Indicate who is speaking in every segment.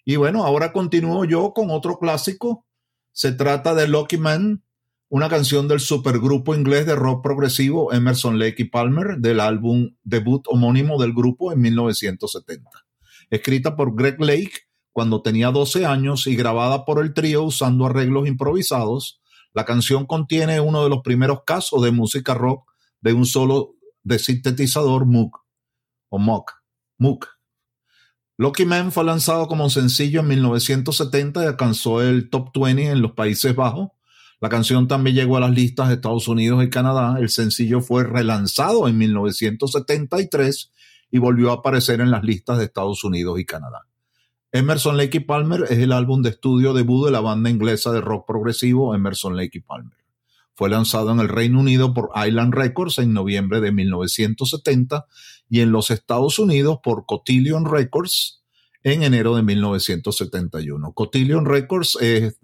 Speaker 1: Y bueno, ahora continúo yo con otro clásico. Se trata de Lucky Man, una canción del supergrupo inglés de rock progresivo Emerson, Lake y Palmer, del álbum debut homónimo del grupo en 1970. Escrita por Greg Lake cuando tenía 12 años y grabada por el trío usando arreglos improvisados, la canción contiene uno de los primeros casos de música rock de un solo de sintetizador Moog. Lucky Man fue lanzado como sencillo en 1970 y alcanzó el top 20 en los Países Bajos. La canción también llegó a las listas de Estados Unidos y Canadá. El sencillo fue relanzado en 1973 y volvió a aparecer en las listas de Estados Unidos y Canadá. Emerson, Lake y Palmer es el álbum de estudio debut de la banda inglesa de rock progresivo Emerson, Lake y Palmer. Fue lanzado en el Reino Unido por Island Records en noviembre de 1970 y en los Estados Unidos por Cotillion Records en enero de 1971. Cotillion Records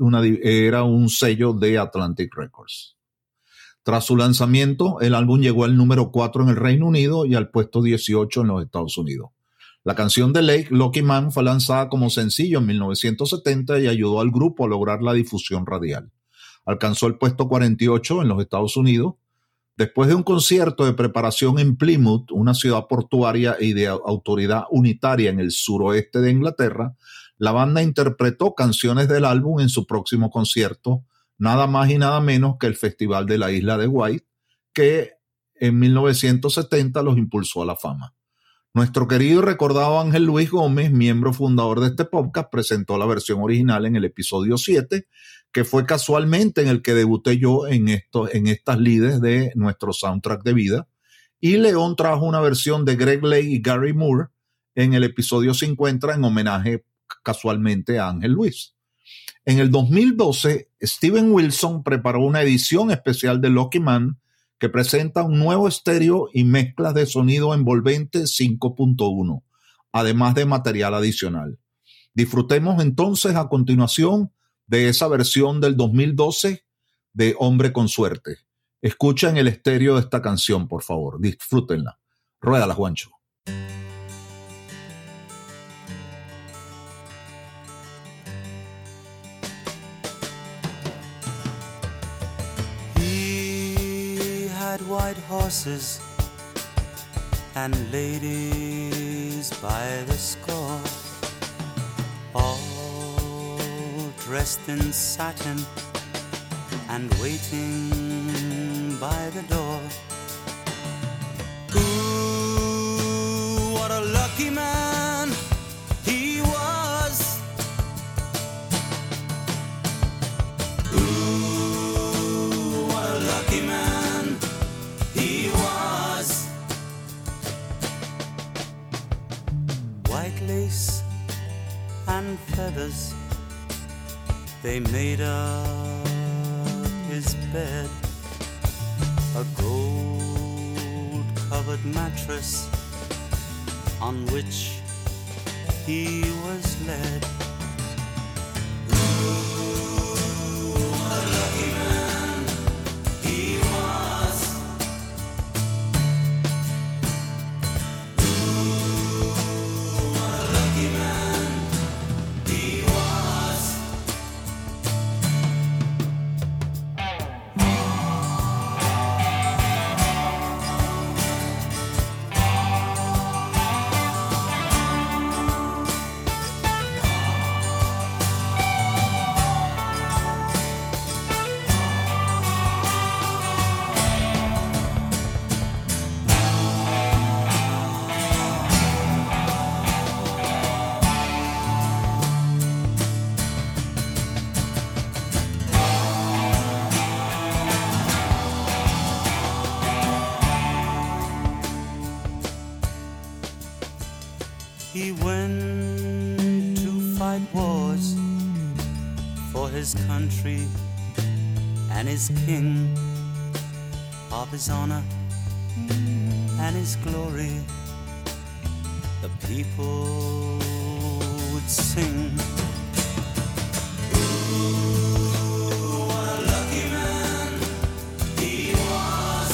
Speaker 1: era un sello de Atlantic Records. Tras su lanzamiento, el álbum llegó al número 4 en el Reino Unido y al puesto 18 en los Estados Unidos. La canción de Lake, Lucky Man, fue lanzada como sencillo en 1970 y ayudó al grupo a lograr la difusión radial. Alcanzó el puesto 48 en los Estados Unidos. Después de un concierto de preparación en Plymouth, una ciudad portuaria y de autoridad unitaria en el suroeste de Inglaterra, la banda interpretó canciones del álbum en su próximo concierto, nada más y nada menos que el Festival de la Isla de Wight, que en 1970 los impulsó a la fama. Nuestro querido y recordado Ángel Luis Gómez, miembro fundador de este podcast, presentó la versión original en el episodio 7, que fue casualmente en el que debuté yo en estas lides de nuestro soundtrack de vida. Y León trajo una versión de Greg Lake y Gary Moore en el episodio 50 en homenaje casualmente a Ángel Luis. En el 2012, Steven Wilson preparó una edición especial de Lucky Man que presenta un nuevo estéreo y mezclas de sonido envolvente 5.1, además de material adicional. Disfrutemos entonces a continuación de esa versión del 2012 de Hombre con Suerte. Escuchen el estéreo de esta canción, por favor. Disfrútenla. Ruédala, Juancho.
Speaker 2: White horses and ladies by the score, all dressed in satin and waiting by the door. Ooh, what a lucky man he was. Ooh, what a lucky man he was. White lace and feathers, they made up his bed. A gold-covered mattress on which he was led. He went to fight wars for his country and his king, of his honor and his glory. The people would sing. Ooh, what a lucky man he was.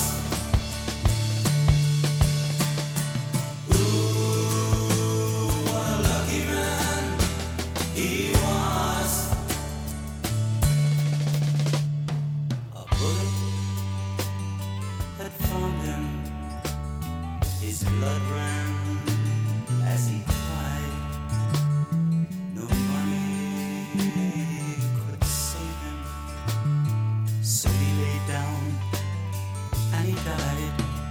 Speaker 2: Ooh, what a lucky man He was a bullet that found him. His blood ran as he cried. No money could save him. So he lay down and he died.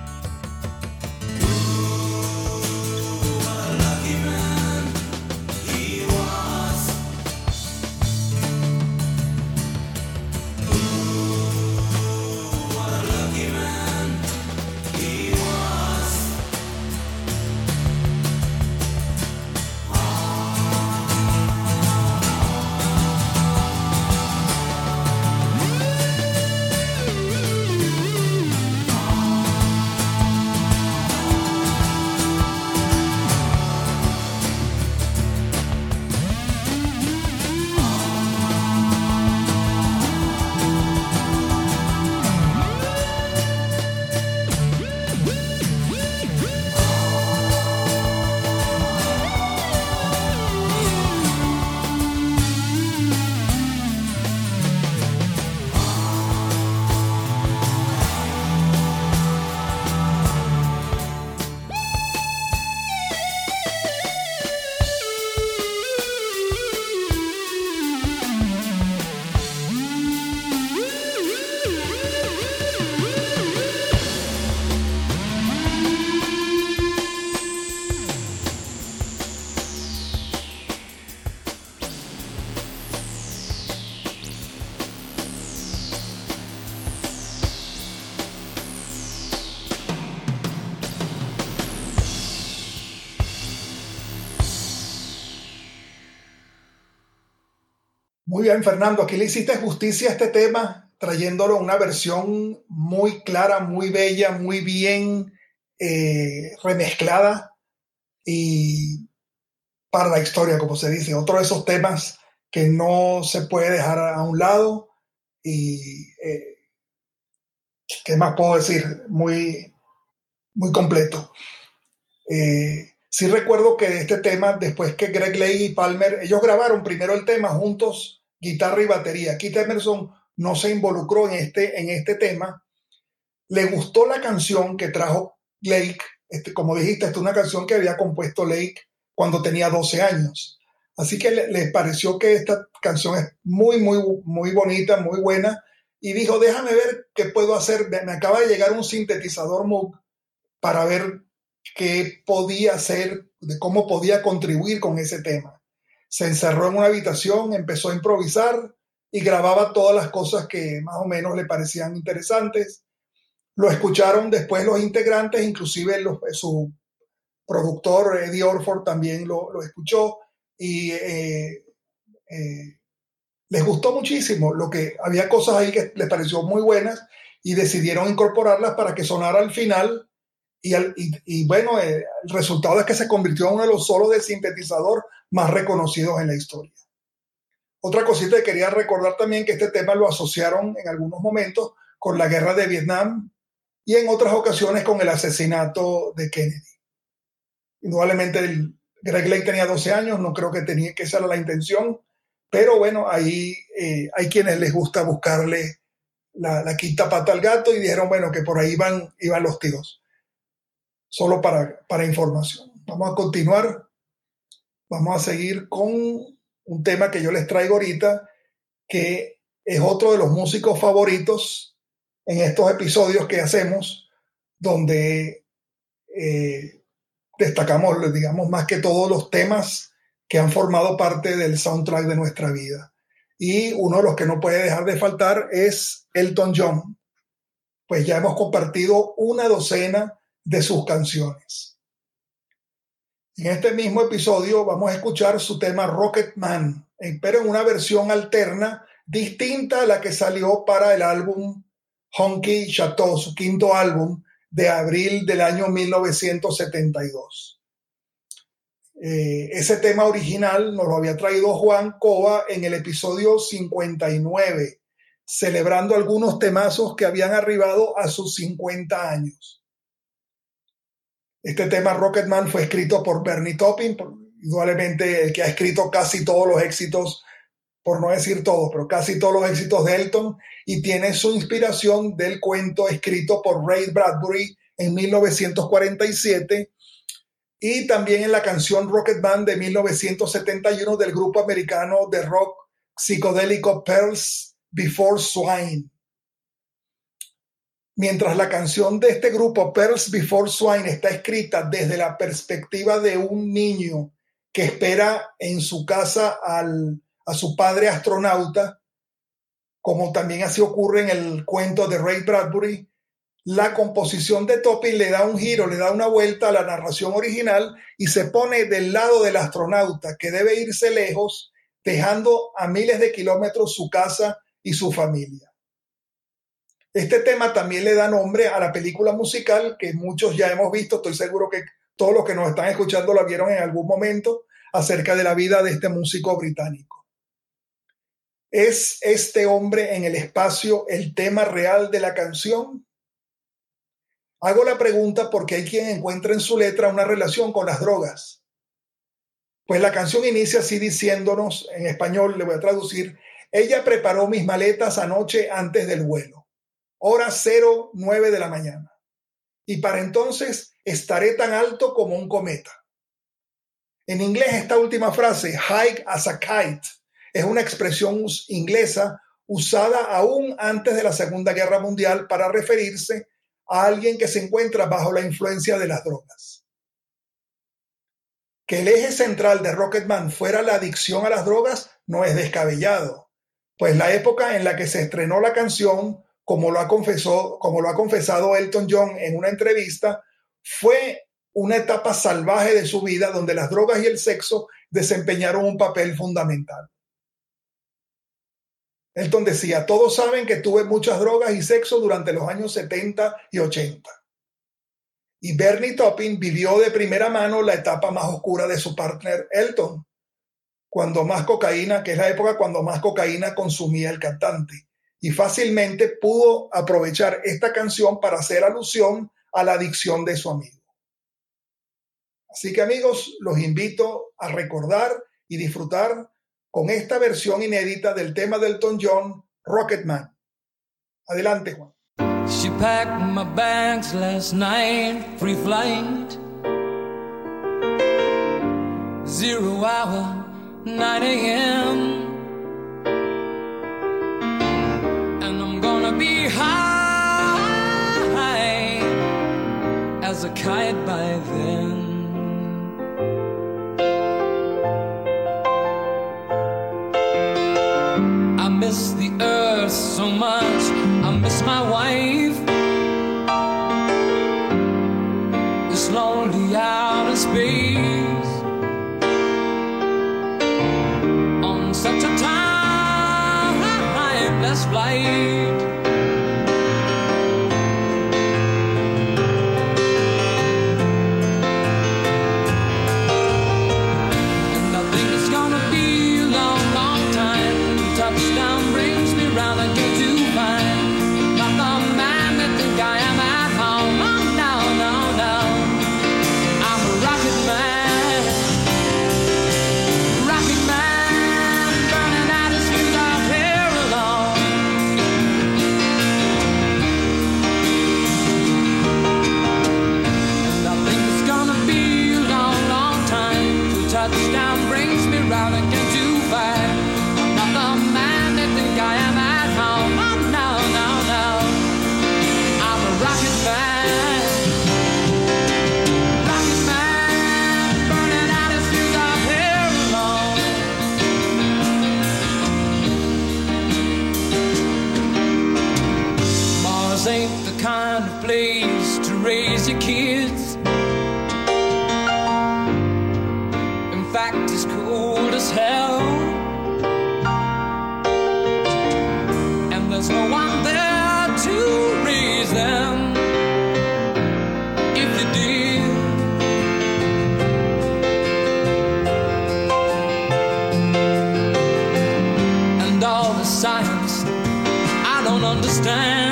Speaker 3: Muy bien, Fernando, aquí le hiciste justicia a este tema, trayéndolo una versión muy clara, muy bella, muy bien remezclada y para la historia, como se dice. Otro de esos temas que no se puede dejar a un lado y, ¿qué más puedo decir? Muy, muy completo. Sí recuerdo que este tema, después que Greg Lake y Palmer, ellos grabaron primero el tema juntos, guitarra y batería. Keith Emerson no se involucró en este tema. Le gustó la canción que trajo Lake. Como dijiste, esta es una canción que había compuesto Lake cuando tenía 12 años. Así que le pareció que esta canción es muy, muy, muy bonita, muy buena. Y dijo, déjame ver qué puedo hacer. Me acaba de llegar un sintetizador Moog para ver qué podía hacer, de cómo podía contribuir con ese tema. Se encerró en una habitación, empezó a improvisar y grababa todas las cosas que más o menos le parecían interesantes. Lo escucharon después los integrantes, inclusive su productor Eddie Orford también lo escuchó y les gustó muchísimo. Había cosas ahí que les pareció muy buenas y decidieron incorporarlas para que sonara al final. Y bueno, el resultado es que se convirtió en uno de los solos de sintetizador más reconocidos en la historia. Otra cosita que quería recordar también, que este tema lo asociaron en algunos momentos con la guerra de Vietnam y en otras ocasiones con el asesinato de Kennedy. Indudablemente Greg Lake tenía 12 años, no creo que esa era la intención, pero bueno, ahí hay quienes les gusta buscarle la quinta pata al gato y dijeron, bueno, que por ahí iban los tiros. Solo para información. Vamos a continuar. Vamos a seguir con un tema que yo les traigo ahorita, que es otro de los músicos favoritos en estos episodios que hacemos, donde destacamos, digamos, más que todos los temas que han formado parte del soundtrack de nuestra vida. Y uno de los que no puede dejar de faltar es Elton John. Pues ya hemos compartido una docena de sus canciones. En este mismo episodio vamos a escuchar su tema Rocket Man, pero en una versión alterna distinta a la que salió para el álbum Honky Chateau, su quinto álbum de abril del año 1972. Ese tema original nos lo había traído Juan Cova en el episodio 59, celebrando algunos temazos que habían arribado a sus 50 años. Este tema Rocket Man fue escrito por Bernie Taupin indudablemente el que ha escrito casi todos los éxitos, por no decir todos, pero casi todos los éxitos de Elton, y tiene su inspiración del cuento escrito por Ray Bradbury en 1947, y también en la canción Rocketman de 1971 del grupo americano de rock psicodélico Pearls Before Swine. Mientras la canción de este grupo, Pearls Before Swine, está escrita desde la perspectiva de un niño que espera en su casa a su padre astronauta, como también así ocurre en el cuento de Ray Bradbury, la composición de Taupin le da un giro, le da una vuelta a la narración original y se pone del lado del astronauta, que debe irse lejos, dejando a miles de kilómetros su casa y su familia. Este tema también le da nombre a la película musical que muchos ya hemos visto, estoy seguro que todos los que nos están escuchando la vieron en algún momento, acerca de la vida de este músico británico. ¿Es este hombre en el espacio el tema real de la canción? Hago la pregunta porque hay quien encuentra en su letra una relación con las drogas. Pues la canción inicia así diciéndonos, en español le voy a traducir: ella preparó mis maletas anoche antes del vuelo. Hora 09 de la mañana. Y para entonces estaré tan alto como un cometa. En inglés esta última frase, high as a kite, es una expresión inglesa usada aún antes de la Segunda Guerra Mundial para referirse a alguien que se encuentra bajo la influencia de las drogas. Que el eje central de Rocketman fuera la adicción a las drogas no es descabellado, pues la época en la que se estrenó la canción, como lo ha confesado Elton John en una entrevista, fue una etapa salvaje de su vida donde las drogas y el sexo desempeñaron un papel fundamental. Elton decía: todos saben que tuve muchas drogas y sexo durante los años 70 y 80. Y Bernie Taupin vivió de primera mano la etapa más oscura de su partner Elton, cuando más cocaína, que es la época cuando más cocaína consumía el cantante. Y fácilmente pudo aprovechar esta canción para hacer alusión a la adicción de su amigo. Así que, amigos, los invito a recordar y disfrutar con esta versión inédita del tema de Elton John, Rocketman. Adelante, Juan.
Speaker 4: She packed my bags last night, free flight, 0 hour, 9 a.m. Be high as a kite by then. I miss the earth so much, I miss my wife. This lonely outer space on such a timeless flight. Ain't the kind of place to raise your kids. In fact, it's cold as hell, and there's no one there to raise them. If you did, and all the science I don't understand.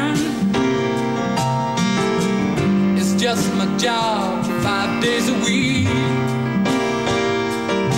Speaker 4: Just my job 5 days a week.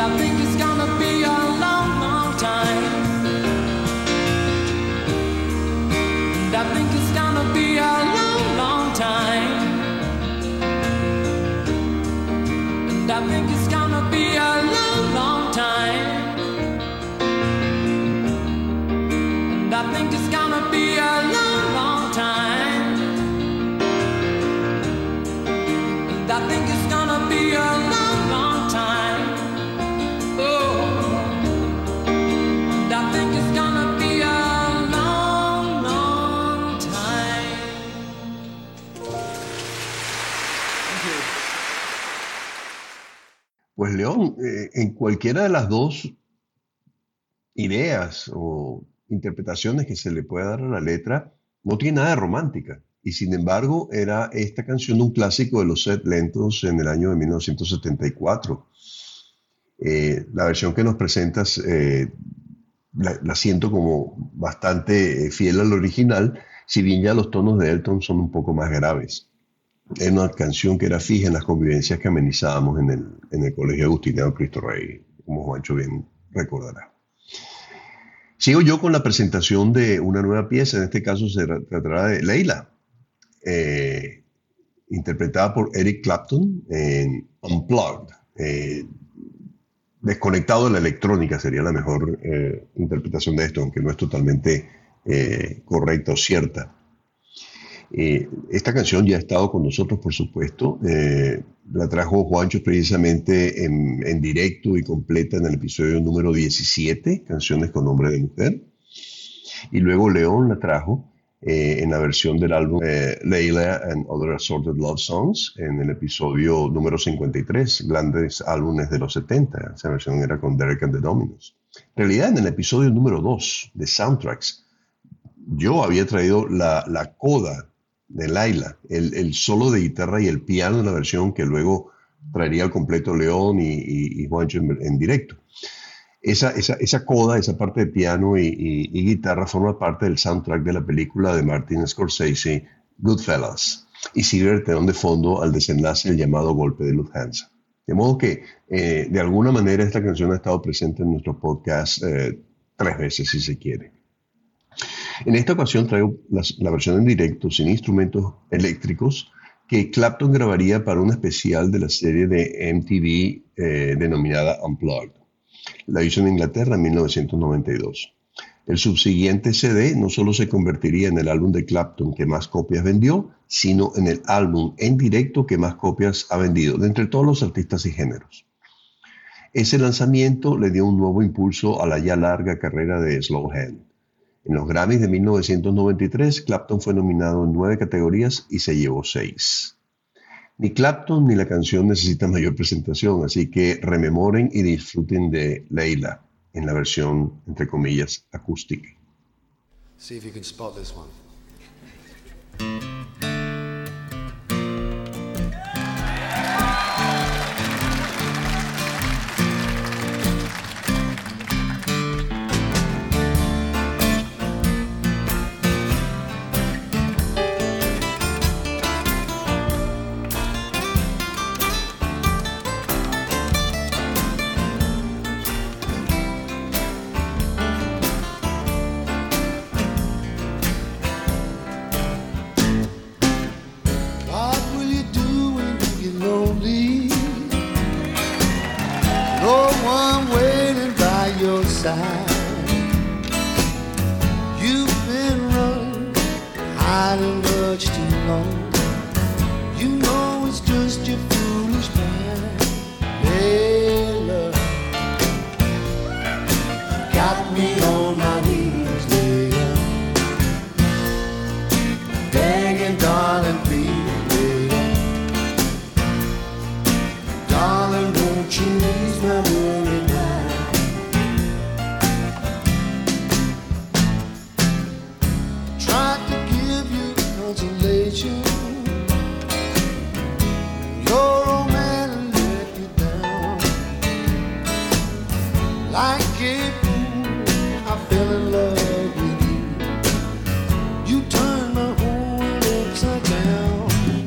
Speaker 4: I think it's gonna be a long, long time. And I think it's gonna be a long, long time. And I think it's gonna be a long, long time. And I think it's gonna be a long, long time. And I think it's gonna be a long, long time. Oh, and I think it's gonna be a long, long time.
Speaker 5: Pues León, en cualquiera de las dos ideas o interpretaciones que se le pueda dar a la letra, no tiene nada de romántica. Y sin embargo, era esta canción un clásico de los set lentos en el año de 1974. La versión que nos presentas la siento como bastante fiel al original, si bien ya los tonos de Elton son un poco más graves. Es una canción que era fija en las convivencias que amenizábamos en el Colegio Agustiniano Cristo Rey, como Juancho bien recordará. Sigo yo con la presentación de una nueva pieza, en este caso se tratará de Layla, interpretada por Eric Clapton en Unplugged, desconectado de la electrónica sería la mejor interpretación de esto, aunque no es totalmente correcta o cierta. Esta canción ya ha estado con nosotros, por supuesto. La trajo Juancho precisamente en directo y completa en el episodio número 17, Canciones con Nombre de Mujer. Y luego León la trajo en la versión del álbum Layla and Other Assorted Love Songs, en el episodio número 53, grandes álbumes de los 70. Esa versión era con Derek and the Dominos. En realidad, en el episodio número 2 de Soundtracks, yo había traído la coda de Layla, el solo de guitarra y el piano en la versión que luego traería al completo León y Juancho en directo. Esa coda, esa parte de piano y guitarra forma parte del soundtrack de la película de Martin Scorsese, Goodfellas, y sirve el telón de fondo al desenlace del llamado golpe de Lufthansa. De modo que, de alguna manera, esta canción ha estado presente en nuestro podcast 3 veces, si se quiere. En esta ocasión traigo la versión en directo, sin instrumentos eléctricos, que Clapton grabaría para un especial de la serie de MTV denominada Unplugged. La hizo en Inglaterra en 1992. El subsiguiente CD no solo se convertiría en el álbum de Clapton que más copias vendió, sino en el álbum en directo que más copias ha vendido, de entre todos los artistas y géneros. Ese lanzamiento le dio un nuevo impulso a la ya larga carrera de Slow Hand. En los Grammys de 1993, Clapton fue nominado en 9 categorías y se llevó 6. Ni Clapton ni la canción necesitan mayor presentación, así que rememoren y disfruten de Layla en la versión, entre comillas, acústica.
Speaker 6: See if you can spot this one.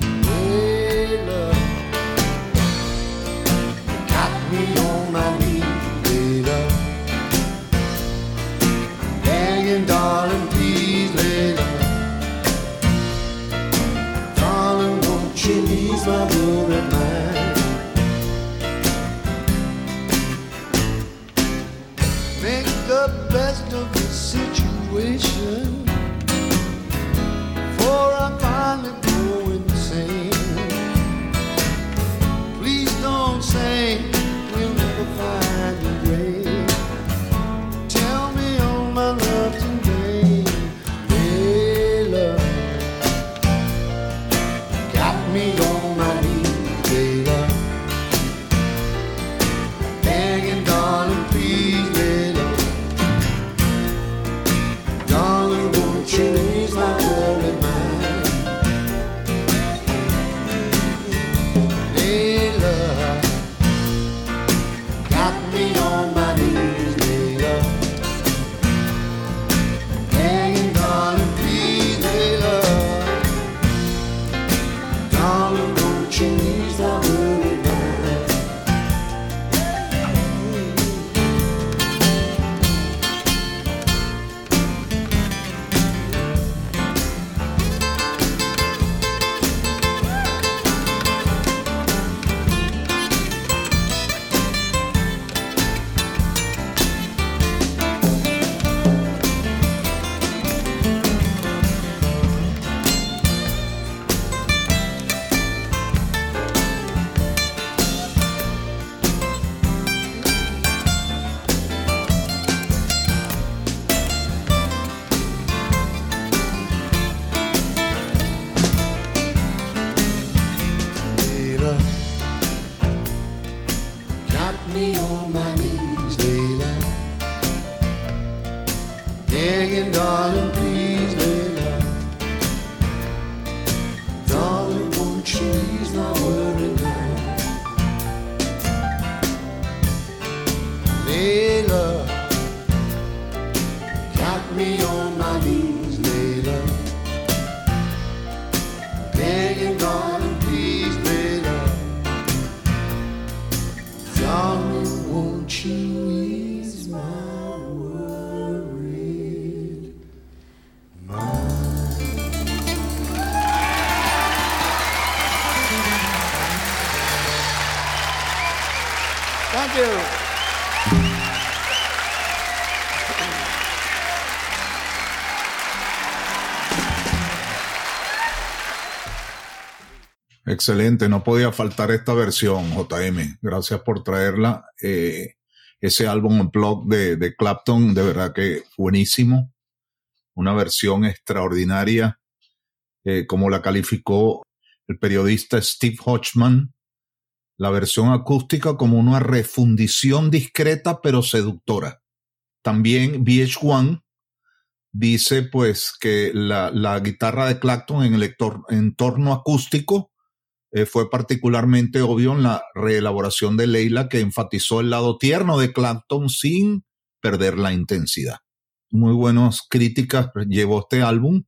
Speaker 7: Me on my knees. the best of the situation, for I finally go insane. Please don't say we'll never find a way. Tell me all my love today. Layla, got me on my knees, Layla, begging, darling, please, Layla, darling, won't you ease my worried mind? Layla, got me on my knees, Layla, begging, darling, please, Layla, darling, won't you ease my worried mind? Layla, got me on my knees, Layla, begging, darling, please, Layla, darling, won't you ease my worried mind? Layla, got me on my knees, Layla, begging, darling, please, Layla, darling, won't you ease my worried mind? Thank you.
Speaker 1: Excelente, no podía faltar esta versión, JM. Gracias por traerla. Ese álbum Unplugged de Clapton, de verdad que buenísimo. Una versión extraordinaria, como la calificó el periodista Steve Hodgman. La versión acústica como una refundición discreta pero seductora. También VH1 dice pues que la guitarra de Clapton en el entorno acústico fue particularmente obvio en la reelaboración de Layla, que enfatizó el lado tierno de Clapton sin perder la intensidad. Muy buenas críticas llevó este álbum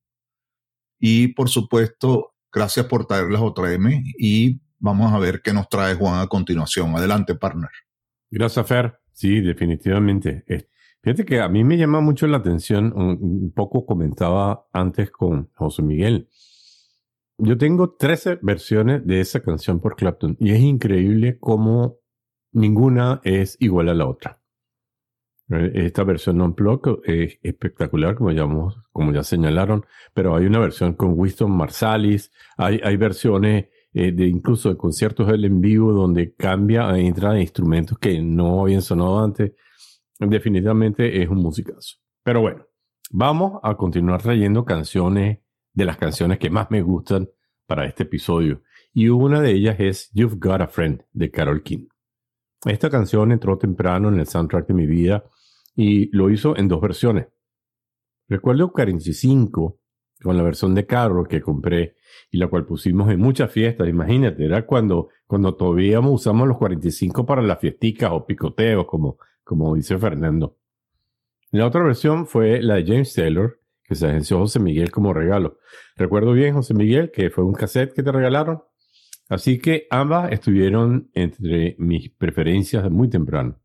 Speaker 1: y por supuesto gracias por traerlas JM y vamos a ver qué nos trae Juan a continuación. Adelante, partner.
Speaker 8: Gracias, Fer. Sí, definitivamente. Fíjate que a mí me llama mucho la atención, un poco comentaba antes con José Miguel. Yo tengo 13 versiones de esa canción por Clapton y es increíble cómo ninguna es igual a la otra. Esta versión Unplugged es espectacular, como ya señalaron, pero hay una versión con Wynton Marsalis, hay versiones incluso de conciertos él en vivo donde entra instrumentos que no habían sonado antes. Definitivamente es un musicazo. Pero bueno, vamos a continuar trayendo canciones de las canciones que más me gustan para este episodio. Y una de ellas es You've Got a Friend de Carole King. Esta canción entró temprano en el soundtrack de mi vida y lo hizo en dos versiones. Recuerdo 45 con la versión de Carole que compré y la cual pusimos en muchas fiestas. Imagínate, era cuando todavía usamos los 45 para las fiesticas o picoteos, como dice Fernando. La otra versión fue la de James Taylor, que se agenció José Miguel como regalo. Recuerdo bien, José Miguel, que fue un cassette que te regalaron. Así que ambas estuvieron entre mis preferencias muy temprano.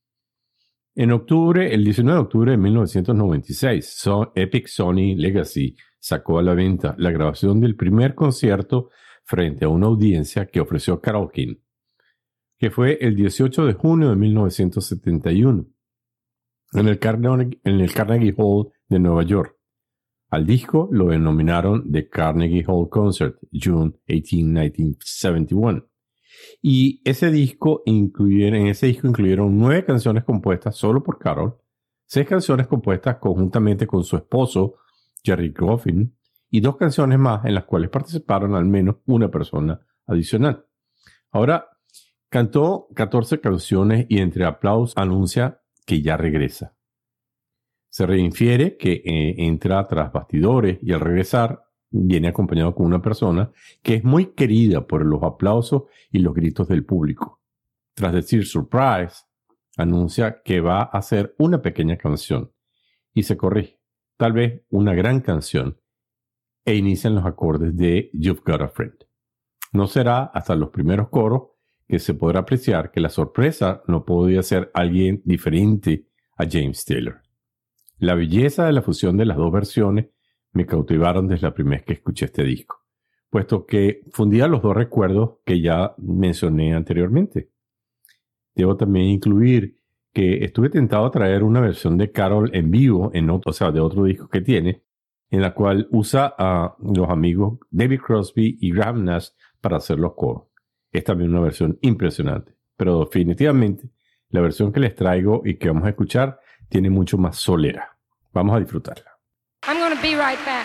Speaker 8: En octubre, el 19 de octubre de 1996, Epic Sony Legacy sacó a la venta la grabación del primer concierto frente a una audiencia que ofreció Carole King, que fue el 18 de junio de 1971. en el Carnegie Hall de Nueva York. Al disco lo denominaron The Carnegie Hall Concert, June 18, 1971. Y en ese disco incluyeron 9 canciones compuestas solo por Carol, 6 canciones compuestas conjuntamente con su esposo, Jerry Goffin, y 2 canciones más en las cuales participaron al menos una persona adicional. Ahora, cantó 14 canciones y entre aplausos anuncia que ya regresa. Se reinfiere que entra tras bastidores y al regresar viene acompañado con una persona que es muy querida por los aplausos y los gritos del público. Tras decir surprise, anuncia que va a hacer una pequeña canción y se corrige, tal vez una gran canción, e inician los acordes de You've Got a Friend. No será hasta los primeros coros que se podrá apreciar que la sorpresa no podía ser alguien diferente a James Taylor. La belleza de la fusión de las dos versiones me cautivaron desde la primera vez que escuché este disco, puesto que fundía los dos recuerdos que ya mencioné anteriormente. Debo también incluir que estuve tentado a traer una versión de Carol en vivo, de otro disco que tiene, en la cual usa a los amigos David Crosby y Graham Nash para hacer los coros. Es también una versión impresionante, pero definitivamente la versión que les traigo y que vamos a escuchar tiene mucho más solera. Vamos a disfrutarla.
Speaker 4: I'm going to be right back.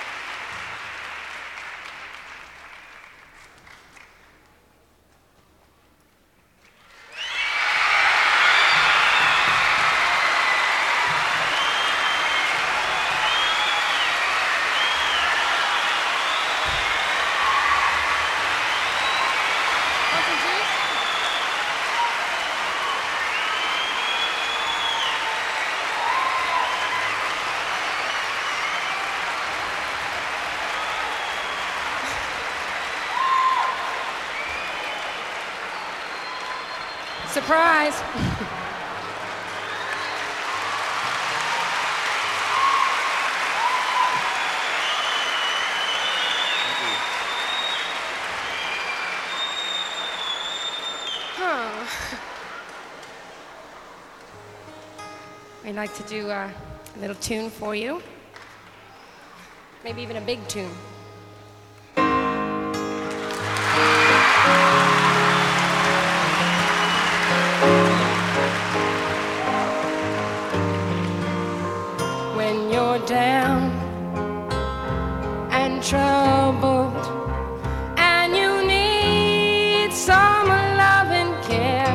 Speaker 4: Surprise! I'd like to do a little tune for you. Maybe even a big tune. When you're down and troubled and you need some love and care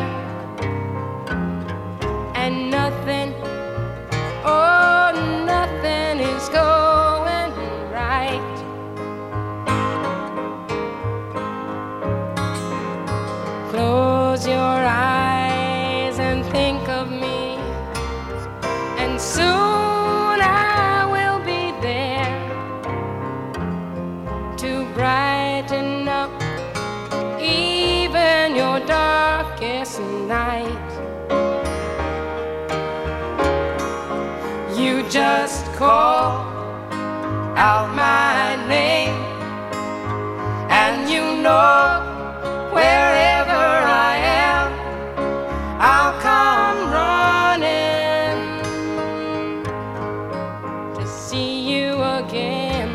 Speaker 4: and nothing, oh, nothing is going right. Close your eyes and think of me, and soon I will be there to brighten up even your darkest night. You just call out my name, and you know wherever I am, I'll come running to see you again.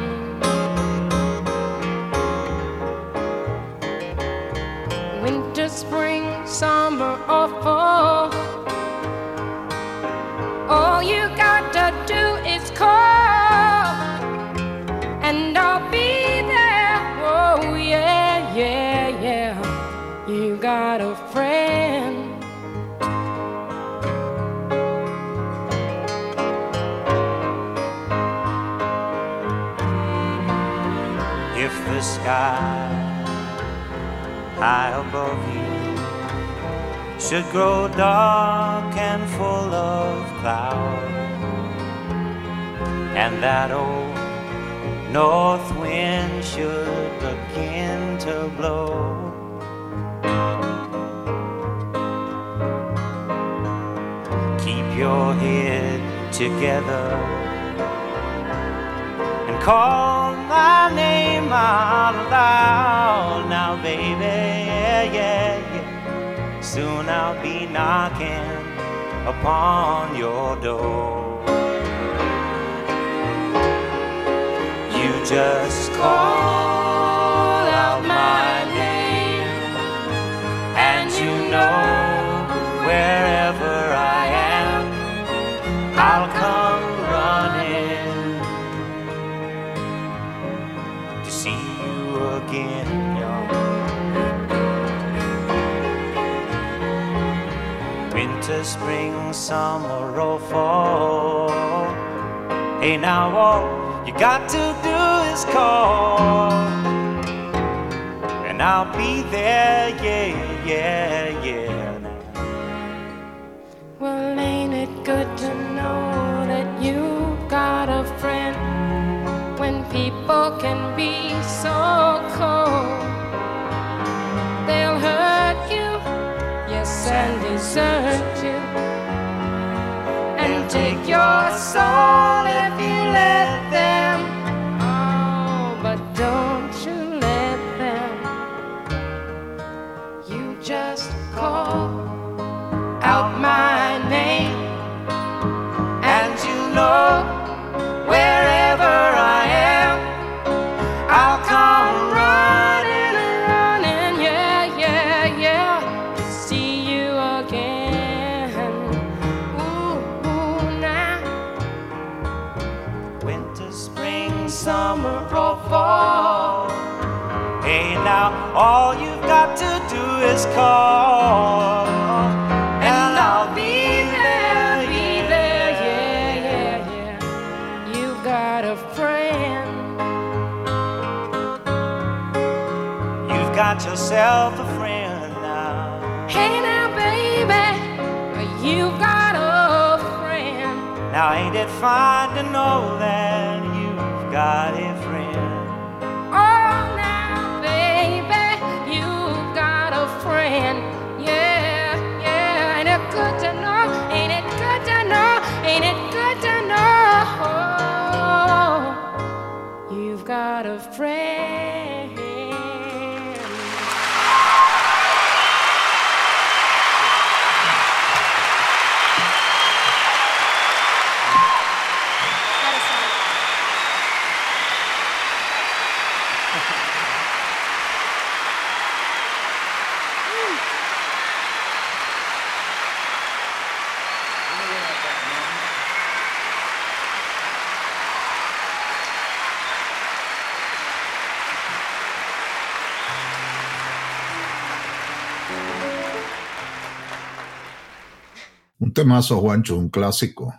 Speaker 4: Winter, spring, summer, or fall, all you got to do is call, and I'll be there. Oh yeah, yeah, yeah. You got a friend.
Speaker 2: If the sky high above you should grow dark and full of cloud, and that old north wind should begin to blow, keep your head together and call my name out loud. Now baby, yeah, yeah, yeah, soon I'll be knocking upon your door. You just call out my name, and you know wherever I am, I'll come running to see you again, young. Winter, spring, summer, or fall. Hey, now all you got to do is call, and I'll be there, yeah, yeah, yeah.
Speaker 9: Well, ain't it good to know that you got a friend when people can be so cold? They'll hurt you, yes, and desert you, and take your soul if you let them. Oh, but don't you let them. You just call out my name,
Speaker 2: And you know wherever I am, I'll come running.
Speaker 9: running, yeah, yeah, yeah, to see you again. Ooh, ooh, now.
Speaker 2: Winter, spring, summer, or fall. Hey, now all you've got to do is call, and I'll be there,
Speaker 9: Be there, yeah, yeah, yeah. You got a friend.
Speaker 2: You've got yourself a friend now.
Speaker 9: Hey now, baby, you got a friend.
Speaker 2: Now ain't it fine to know that you've got a friend?
Speaker 9: Oh, now, baby, you got a friend. Yeah, yeah. Ain't it good to know? Ain't it good to know? Ain't it good to know? You've got a friend.
Speaker 1: Un temazo, Juancho, un clásico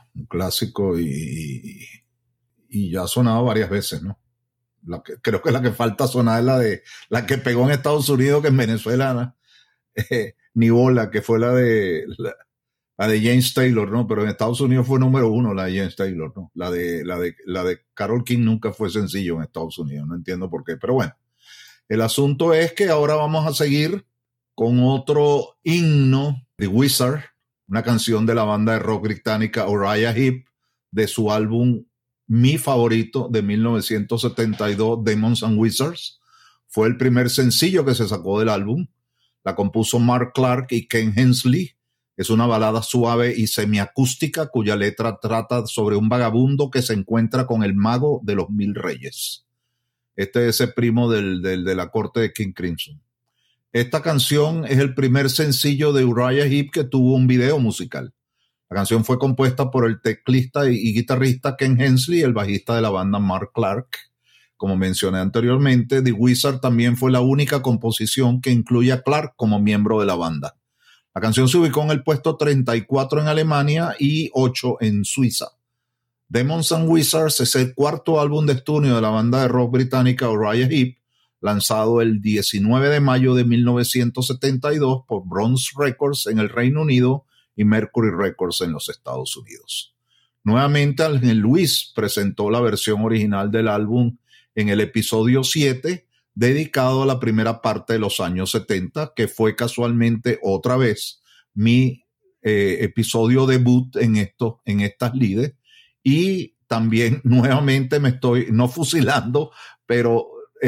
Speaker 1: y ya ha sonado varias veces, ¿no? Creo que la que falta sonar es la que pegó en Estados Unidos, que en Venezuela, ¿no? Ni bola, que fue la de James Taylor, ¿no? Pero en Estados Unidos fue número 1 la de James Taylor, ¿no? La de Carole King nunca fue sencillo en Estados Unidos, no entiendo por qué, pero bueno. El asunto es que ahora vamos a seguir con otro himno, The Wizard, una canción de la banda de rock británica Uriah Heep, de su álbum Mi Favorito de 1972, Demons and Wizards. Fue el primer sencillo que se sacó del álbum. La compuso Mark Clark y Ken Hensley. Es una balada suave y semiacústica cuya letra trata sobre un vagabundo que se encuentra con el mago de los 1000 reyes. Este es el primo de la corte de King Crimson. Esta canción es el primer sencillo de Uriah Heep que tuvo un video musical. La canción fue compuesta por el teclista y guitarrista Ken Hensley y el bajista de la banda Mark Clark. Como mencioné anteriormente, The Wizard también fue la única composición que incluye a Clark como miembro de la banda. La canción se ubicó en el puesto 34 en Alemania y 8 en Suiza. Demons and Wizards es el cuarto álbum de estudio de la banda de rock británica Uriah Heep, lanzado el 19 de mayo de 1972 por Bronze Records en el Reino Unido y Mercury Records en los Estados Unidos. Nuevamente, Ángel Luis presentó la versión original del álbum en el episodio 7, dedicado a la primera parte de los años 70, que fue casualmente otra vez mi episodio debut en estas lides. Y también nuevamente me estoy no fusilando, pero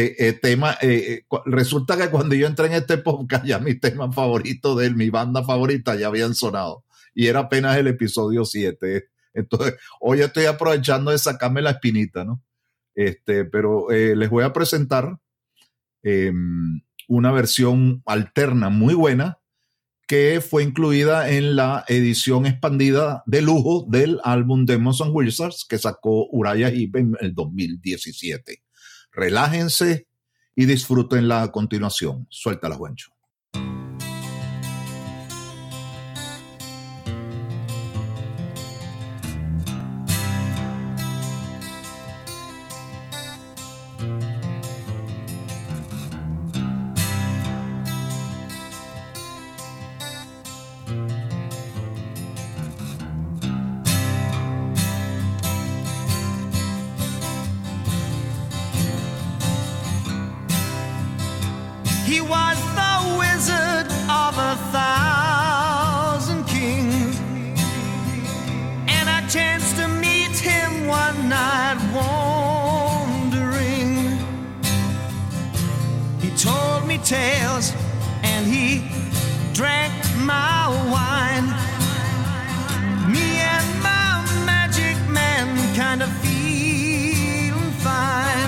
Speaker 1: resulta que cuando yo entré en este podcast ya mis temas favoritos de él, mi banda favorita ya habían sonado. y era apenas el episodio 7. Entonces, hoy estoy aprovechando de sacarme la espinita, ¿no? Pero les voy a presentar una versión alterna muy buena que fue incluida en la edición expandida de lujo del álbum Demons and Wizards que sacó Uriah Heep en el 2017. Relájense y disfrútenla a continuación. Suéltala, Juancho.
Speaker 2: He was the wizard of 1,000 kings, and I chanced to meet him one night wandering. He told me tales and he drank my wine. Me and my magic man kind of feeling fine.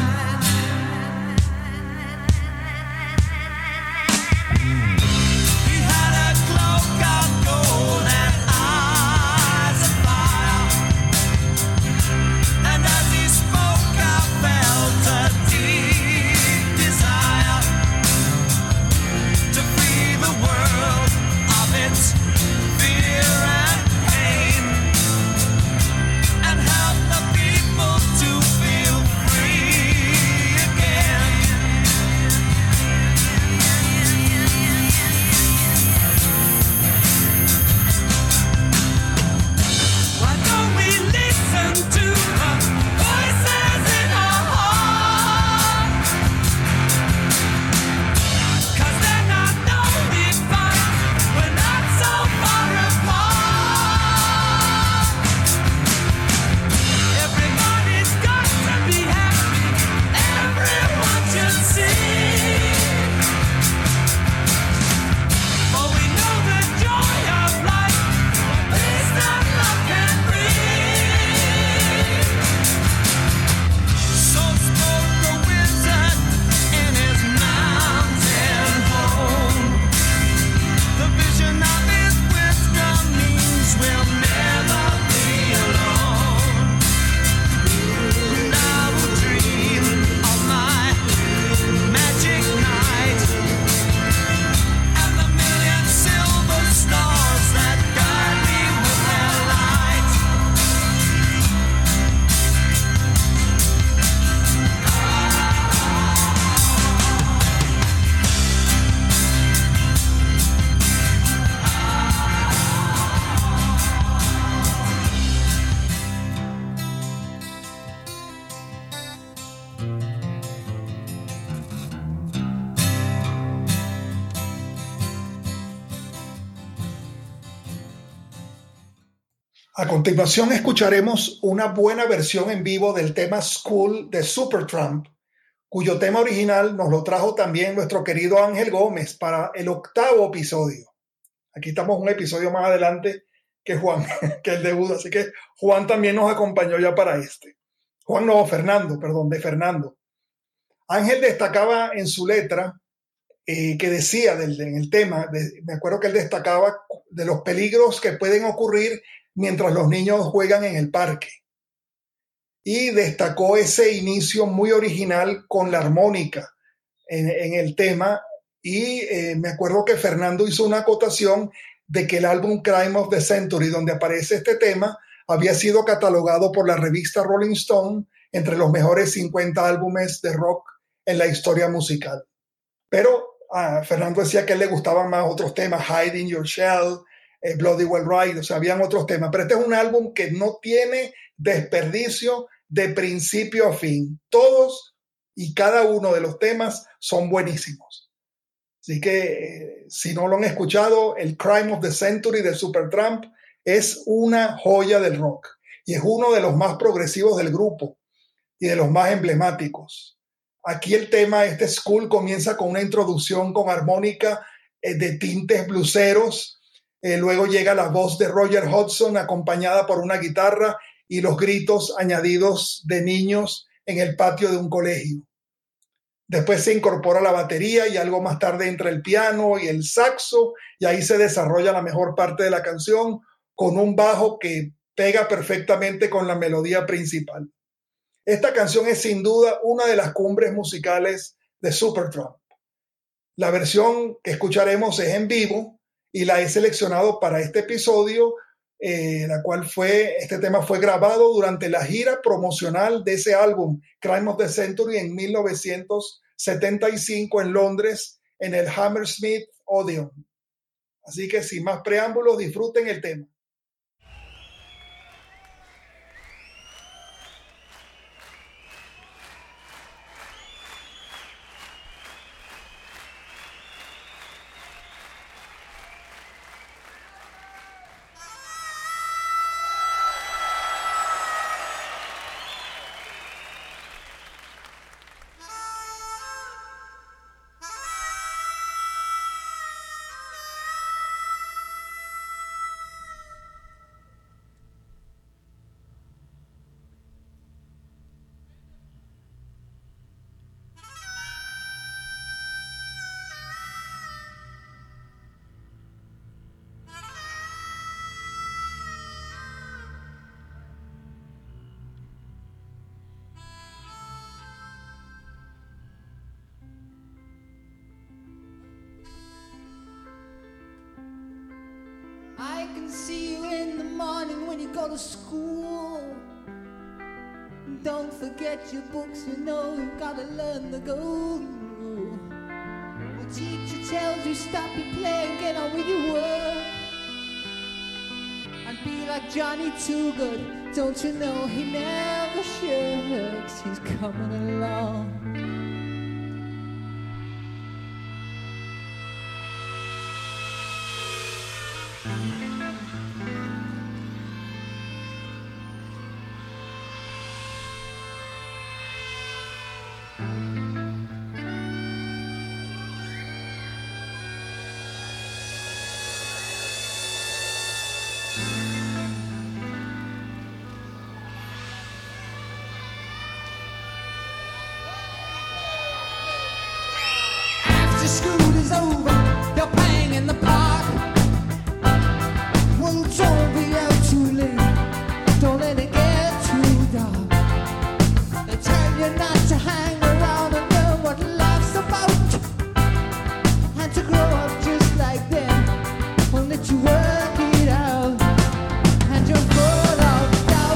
Speaker 3: A continuación escucharemos una buena versión en vivo del tema School de Supertramp, cuyo tema original nos lo trajo también nuestro querido Ángel Gómez para el 8º episodio. Aquí estamos un episodio más adelante que Juan, que el debut, así que Juan también nos acompañó ya para este. Fernando. Ángel destacaba en su letra que decía en el tema, me acuerdo que él destacaba de los peligros que pueden ocurrir mientras los niños juegan en el parque. Y destacó ese inicio muy original con la armónica en el tema. Y me acuerdo que Fernando hizo una acotación de que el álbum Crime of the Century, donde aparece este tema, había sido catalogado por la revista Rolling Stone entre los mejores 50 álbumes de rock en la historia musical. Pero Fernando decía que a él le gustaban más otros temas, Hide in Your Shell, Bloody Well Right, o sea, habían otros temas. Pero este es un álbum que no tiene desperdicio de principio a fin. Todos y cada uno de los temas son buenísimos. Así que si no lo han escuchado, el Crime of the Century de Supertramp es una joya del rock y es uno de los más progresivos del grupo y de los más emblemáticos. Aquí el tema, este School, comienza con una introducción con armónica de tintes bluseros, Luego llega la voz de Roger Hodgson acompañada por una guitarra y los gritos añadidos de niños en el patio de un colegio. Después se incorpora la batería y algo más tarde entra el piano y el saxo, y ahí se desarrolla la mejor parte de la canción con un bajo que pega perfectamente con la melodía principal. Esta canción es sin duda una de las cumbres musicales de Supertramp. La versión que escucharemos es en vivo y la he seleccionado para este episodio, este tema fue grabado durante la gira promocional de ese álbum, Crime of the Century, en 1975 en Londres, en el Hammersmith Odeon. Así que sin más preámbulos, disfruten el tema.
Speaker 10: I can see you in the morning when you go to school. Don't forget your books, you know you've got to learn the go. The teacher tells you stop your playing, get on with your work. And be like Johnny Too Good, don't you know he never shirks, he's coming along. After school is over, they're playing in the park. Well, don't be out too late, don't let it get too dark. They tell you not to hang around and learn what life's about, and to grow up just like them, won't let you work it out, and you're full of doubt.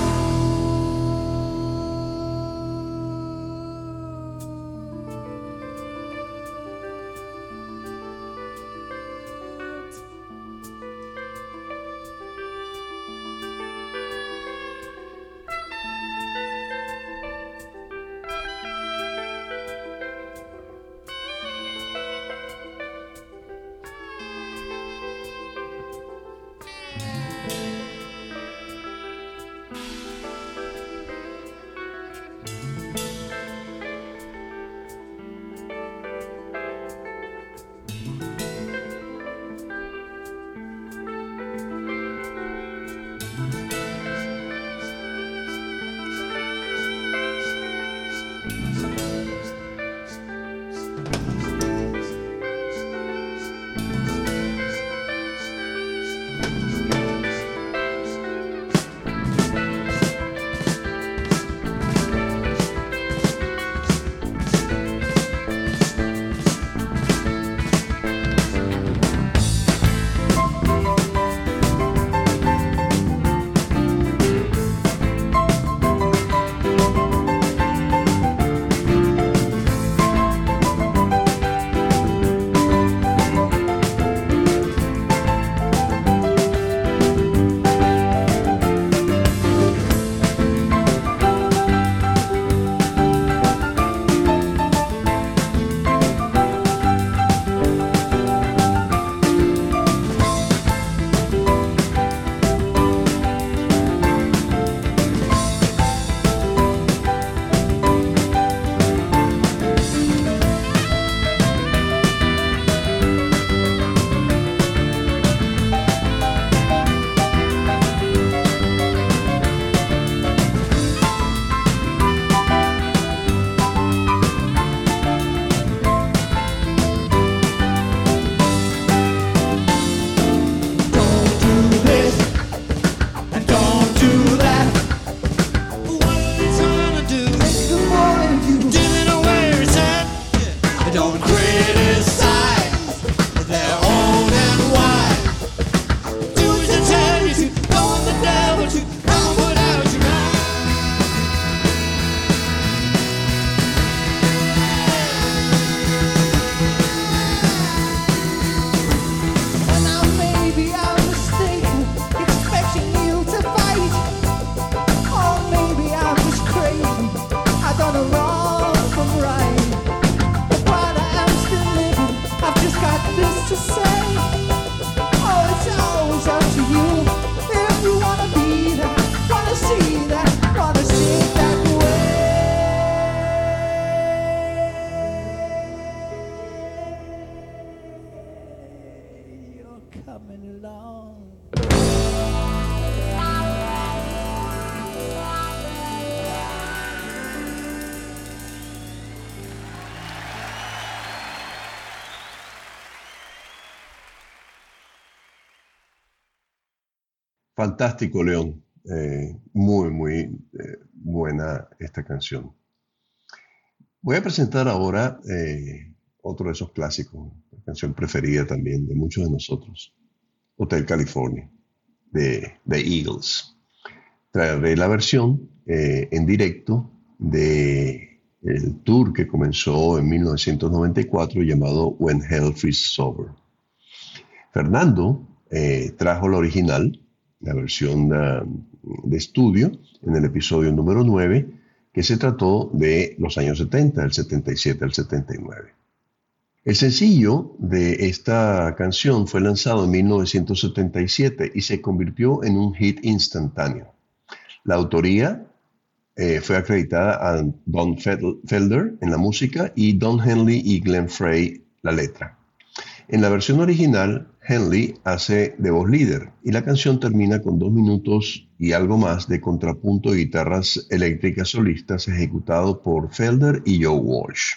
Speaker 5: Fantástico, León. Muy buena esta canción. Voy a presentar ahora otro de esos clásicos, la canción preferida también de muchos de nosotros, Hotel California, de The Eagles. Traeré la versión en directo de el tour que comenzó en 1994 llamado When Hell Freezes Over. Fernando trajo la original, la versión de estudio, en el episodio número 9, que se trató de los años 70, del 77 al 79. El sencillo de esta canción fue lanzado en 1977 y se convirtió en un hit instantáneo. La autoría fue acreditada a Don Felder en la música y Don Henley y Glenn Frey la letra. En la versión original, Henley hace de voz líder y la canción termina con 2 minutos y algo más de contrapunto y guitarras eléctricas solistas ejecutado por Felder y Joe Walsh.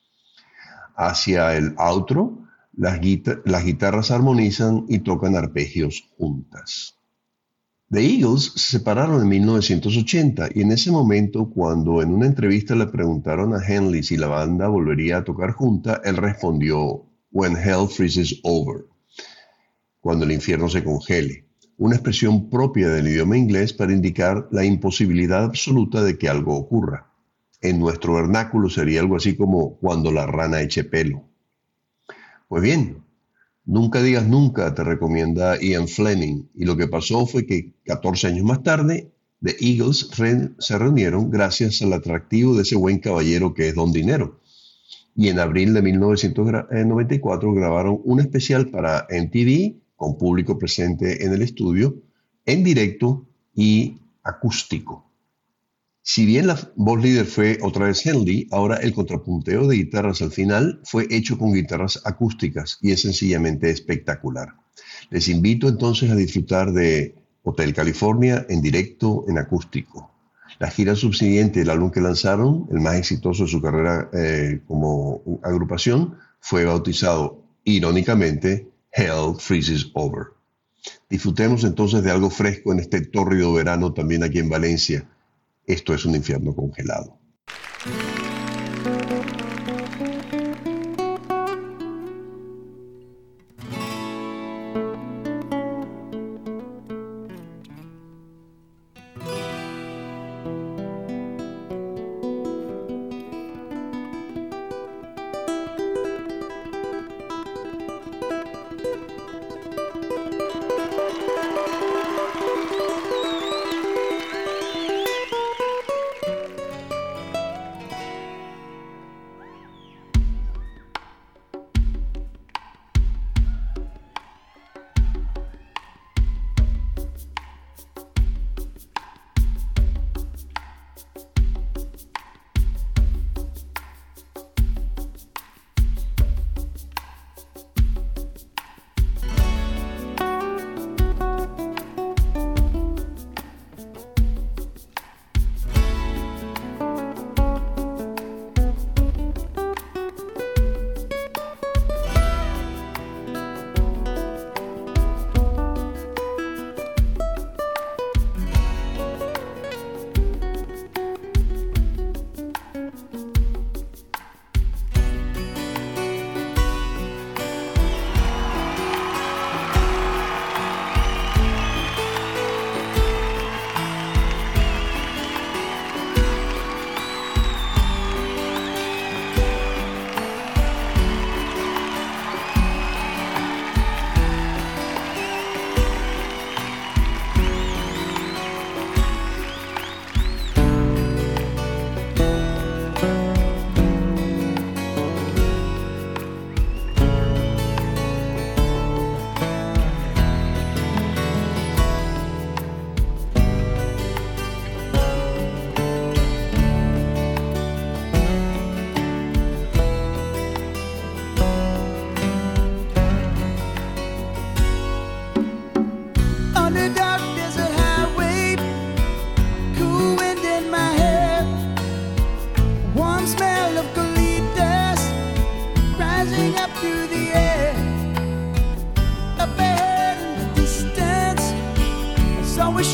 Speaker 5: Hacia el outro, las guitarras armonizan y tocan arpegios juntas. The Eagles se separaron en 1980 y en ese momento, cuando en una entrevista le preguntaron a Henley si la banda volvería a tocar junta, él respondió When Hell Freezes Over, cuando el infierno se congele, una expresión propia del idioma inglés para indicar la imposibilidad absoluta de que algo ocurra. En nuestro vernáculo sería algo así como cuando la rana eche pelo. Pues bien, nunca digas nunca, te recomienda Ian Fleming, y lo que pasó fue que 14 años más tarde, The Eagles se reunieron gracias al atractivo de ese buen caballero que es Don Dinero. Y en abril de 1994 grabaron un especial para MTV, con público presente en el estudio, en directo y acústico. Si bien la voz líder fue otra vez Henley, ahora el contrapunteo de guitarras al final fue hecho con guitarras acústicas y es sencillamente espectacular. Les invito entonces a disfrutar de Hotel California en directo en acústico. La gira subsiguiente del álbum que lanzaron, el más exitoso de su carrera como agrupación, fue bautizado irónicamente Hell Freezes Over. Disfrutemos entonces de algo fresco en este tórrido verano también aquí en Valencia. Esto es un infierno congelado.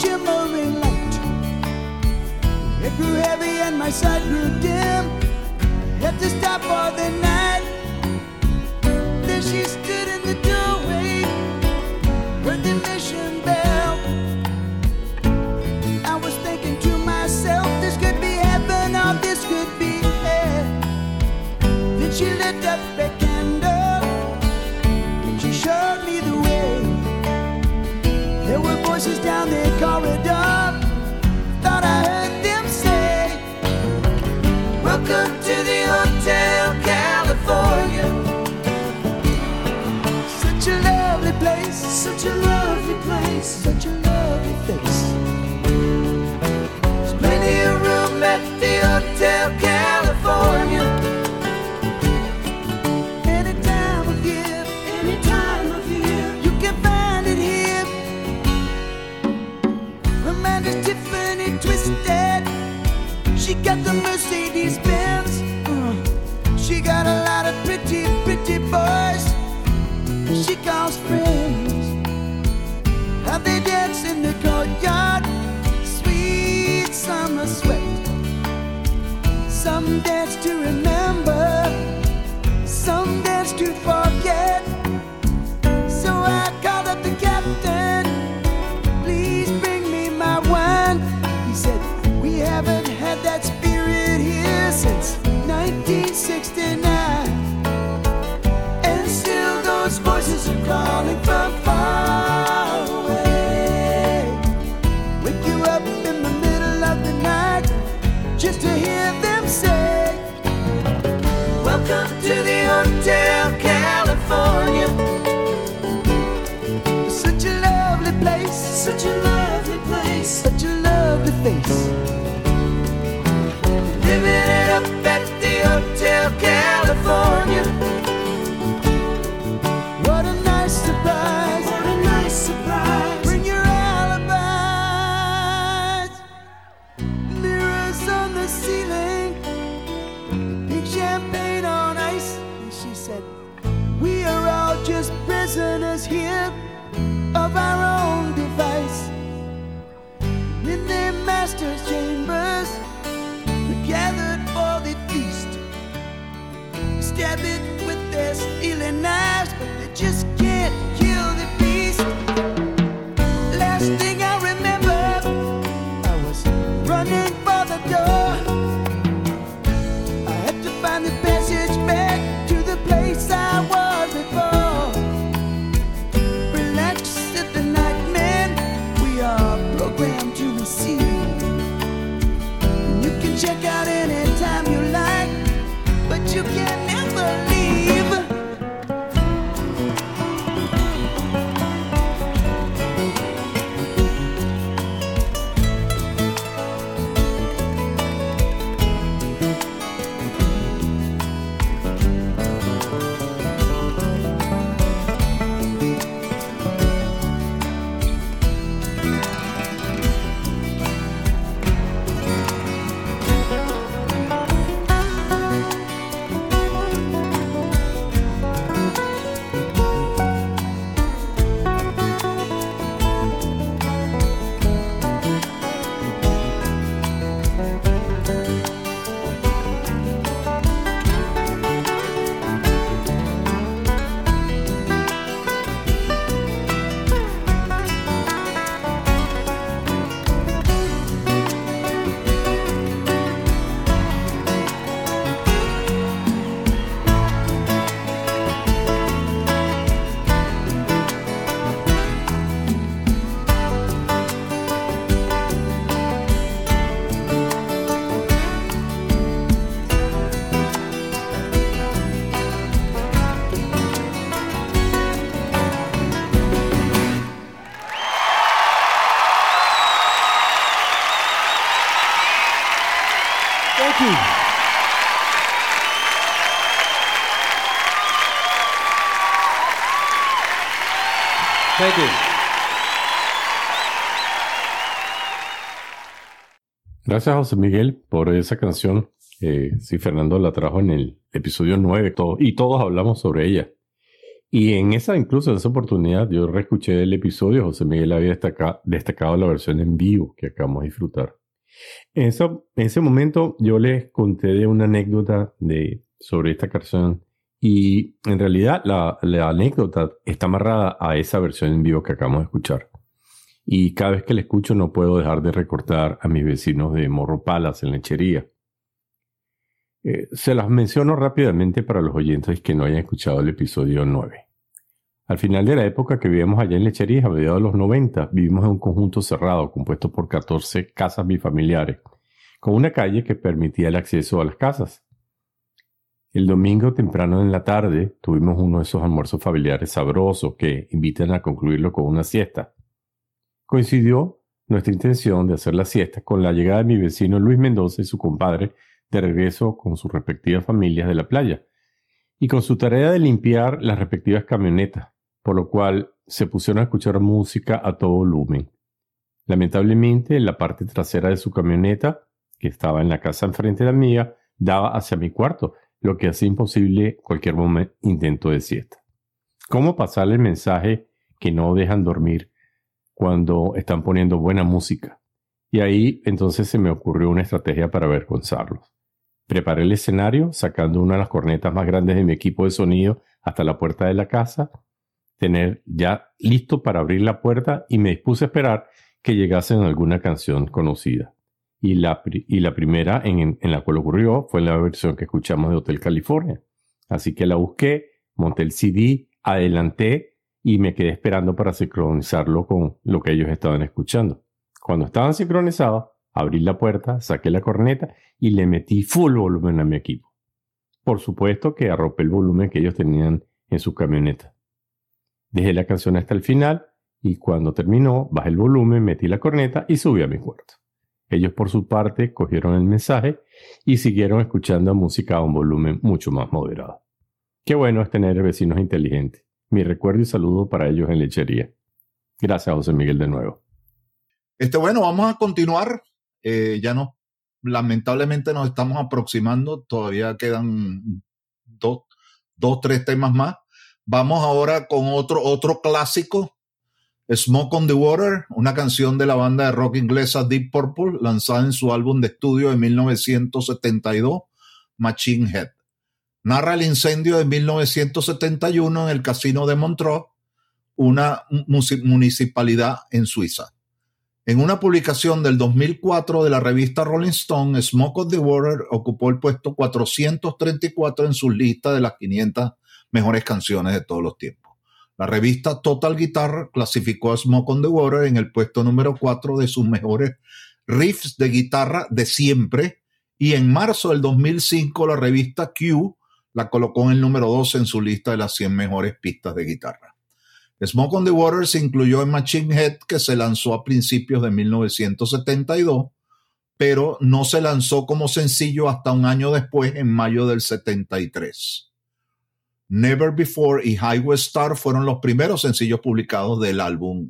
Speaker 10: shimmering light. It grew heavy and my sight grew dim. Had to stop for the night. Then she stood in the doorway, heard the mission bell. I was thinking to myself, this could be heaven or this could be hell. Then she lit up a candle and she showed me the way. There were voices down the corridor, thought I heard them say, welcome to the Hotel California. Such a lovely place, such a lovely place, such a lovely face. There's plenty of room at the Hotel California. Any time of year, you can find it here. Amanda's Tiffany twisted. She got the Mercedes Benz. She got a lot of pretty, pretty boys she calls friends. How they dance in the courtyard, sweet summer sweat. Some dance to remember, some dance to forget. So I called up the captain, please bring me my wine. He said, we haven't had that spirit here since 1969. And still those voices are calling from far away. Wake you up in the middle of the night just to hear them say, welcome to the Hotel California. Such a lovely place, such a lovely place, such a lovely face. Living it up at the Hotel California. What a nice surprise, what a nice surprise. Bring your alibis. Mirrors on the ceiling, pink champagne on ice. And she said, we are all just prisoners here of our own device. In their master's chambers, we gathered for the feast. Stab it with their stealing knives, but they just can't kill the beast. Last thing I remember, I was running for the door. I had to find the passage back to the place I was before. Relax at the night, man, we are programmed to receive. You can check out anytime you like, but you can never leave. Thank you.
Speaker 11: Thank you.
Speaker 8: Gracias, José Miguel, por esa canción. Sí, Fernando la trajo en el episodio 9 y todos hablamos sobre ella. Y incluso en esa oportunidad, yo reescuché el episodio, José Miguel había destacado la versión en vivo que acabamos de disfrutar. En ese momento yo les conté de una anécdota sobre esta canción y en realidad la anécdota está amarrada a esa versión en vivo que acabamos de escuchar. Y cada vez que la escucho no puedo dejar de recordar a mis vecinos de Morro Palace en Lechería. Se las menciono rápidamente para los oyentes que no hayan escuchado el episodio 9. Al final de la época que vivíamos allá en Lechería, a mediados de los 90, vivimos en un conjunto cerrado compuesto por 14 casas bifamiliares, con una calle que permitía el acceso a las casas. El domingo temprano en la tarde tuvimos uno de esos almuerzos familiares sabrosos que invitan a concluirlo con una siesta. Coincidió nuestra intención de hacer la siesta con la llegada de mi vecino Luis Mendoza y su compadre de regreso con sus respectivas familias de la playa y con su tarea de limpiar las respectivas camionetas, por lo cual se pusieron a escuchar música a todo volumen. Lamentablemente, en la parte trasera de su camioneta, que estaba en la casa enfrente de la mía, daba hacia mi cuarto, lo que hacía imposible cualquier intento de siesta. ¿Cómo pasarle el mensaje que no dejan dormir cuando están poniendo buena música? Y ahí entonces se me ocurrió una estrategia para avergonzarlos. Preparé el escenario sacando una de las cornetas más grandes de mi equipo de sonido hasta la puerta de la casa, tener ya listo para abrir la puerta y me dispuse a esperar que llegasen alguna canción conocida. Y la primera en la cual ocurrió fue la versión que escuchamos de Hotel California. Así que la busqué, monté el CD, adelanté y me quedé esperando para sincronizarlo con lo que ellos estaban escuchando. Cuando estaban sincronizados, abrí la puerta, saqué la corneta y le metí full volumen a mi equipo. Por supuesto que arropé el volumen que ellos tenían en su camioneta. Dejé la canción hasta el final y cuando terminó, bajé el volumen, metí la corneta y subí a mi cuarto. Ellos por su parte cogieron el mensaje y siguieron escuchando música a un volumen mucho más moderado. Qué bueno es tener vecinos inteligentes. Mi recuerdo y saludo para ellos en Lechería. Gracias, José Miguel, de nuevo.
Speaker 1: Bueno, vamos a continuar. Lamentablemente nos estamos aproximando. Todavía quedan dos, tres temas más. Vamos ahora con otro clásico. Smoke on the Water, una canción de la banda de rock inglesa Deep Purple, lanzada en su álbum de estudio de 1972, Machine Head. Narra el incendio de 1971 en el casino de Montreux, una municipalidad en Suiza. En una publicación del 2004 de la revista Rolling Stone, Smoke on the Water ocupó el puesto 434 en su lista de las 500 mejores canciones de todos los tiempos. La revista Total Guitar clasificó a Smoke on the Water en el puesto número 4 de sus mejores riffs de guitarra de siempre, y en marzo del 2005 la revista Q la colocó en el número 2 en su lista de las 100 mejores pistas de guitarra. Smoke on the Water se incluyó en Machine Head, que se lanzó a principios de 1972, pero no se lanzó como sencillo hasta un año después, en mayo del 73. Never Before y Highway Star fueron los primeros sencillos publicados del álbum,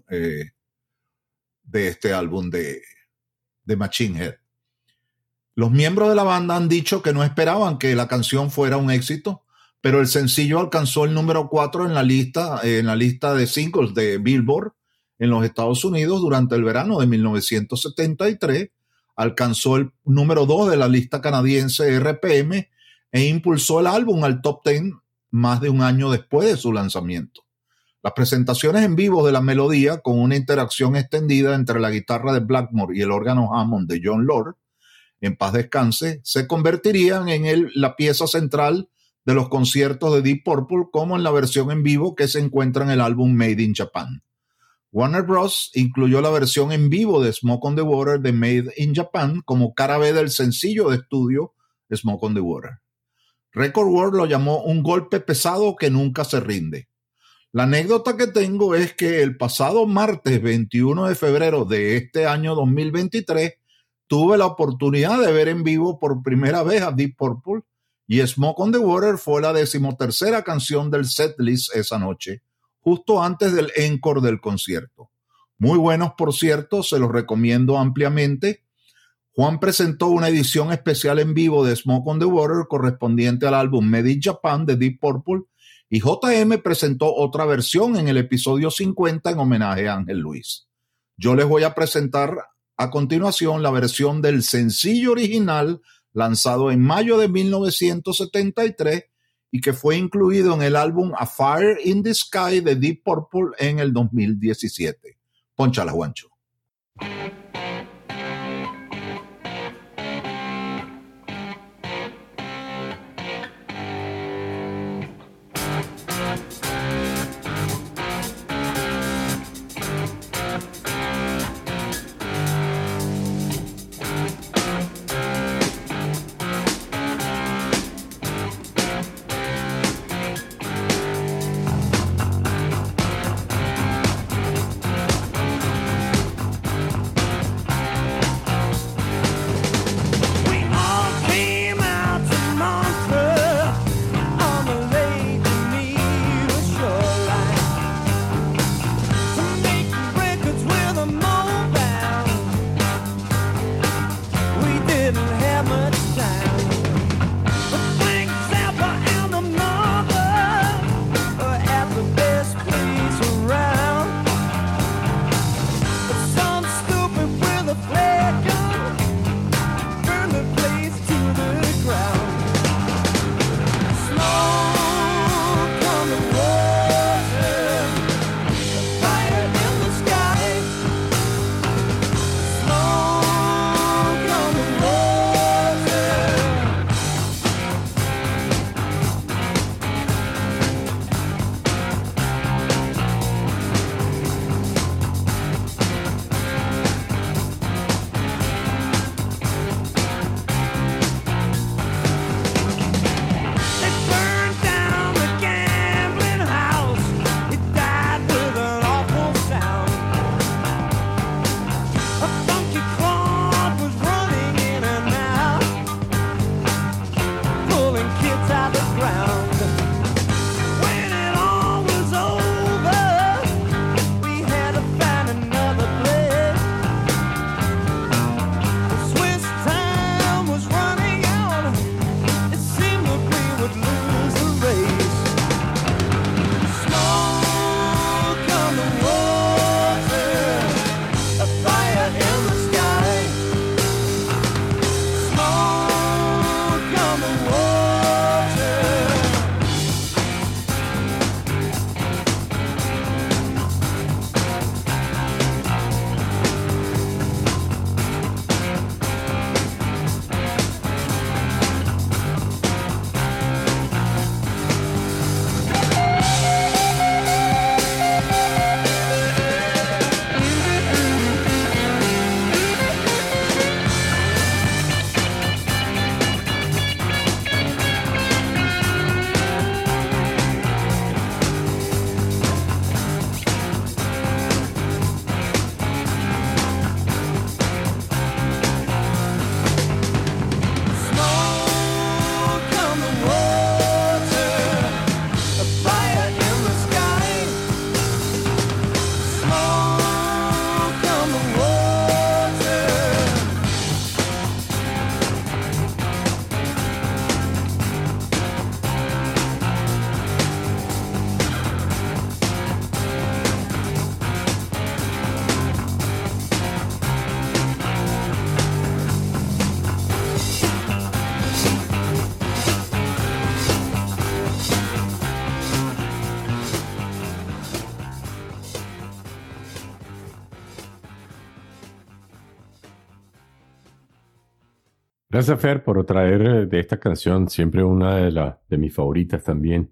Speaker 1: de este álbum de Machine Head. Los miembros de la banda han dicho que no esperaban que la canción fuera un éxito, pero el sencillo alcanzó el número 4 en la lista de singles de Billboard en los Estados Unidos durante el verano de 1973, alcanzó el número 2 de la lista canadiense RPM e impulsó el álbum al top 10 más de un año después de su lanzamiento. Las presentaciones en vivo de la melodía, con una interacción extendida entre la guitarra de Blackmore y el órgano Hammond de John Lord, en paz descanse, se convertirían en la pieza central de los conciertos de Deep Purple, como en la versión en vivo que se encuentra en el álbum Made in Japan. Warner Bros. Incluyó la versión en vivo de Smoke on the Water de Made in Japan como cara B del sencillo de estudio Smoke on the Water. Record World lo llamó un golpe pesado que nunca se rinde. La anécdota que tengo es que el pasado martes 21 de febrero de este año 2023 tuve la oportunidad de ver en vivo por primera vez a Deep Purple, y Smoke on the Water fue la 13ª canción del setlist esa noche, justo antes del encore del concierto. Muy buenos, por cierto, se los recomiendo ampliamente. Juan presentó una edición especial en vivo de Smoke on the Water correspondiente al álbum Made in Japan de Deep Purple, y J.M. presentó otra versión en el episodio 50 en homenaje a Ángel Luis. Yo les voy a presentar a continuación la versión del sencillo original lanzado en mayo de 1973 y que fue incluido en el álbum A Fire in the Sky de Deep Purple en el 2017. Pónchala, Juancho.
Speaker 8: Gracias, Fer, por traer de esta canción, siempre una de mis favoritas también.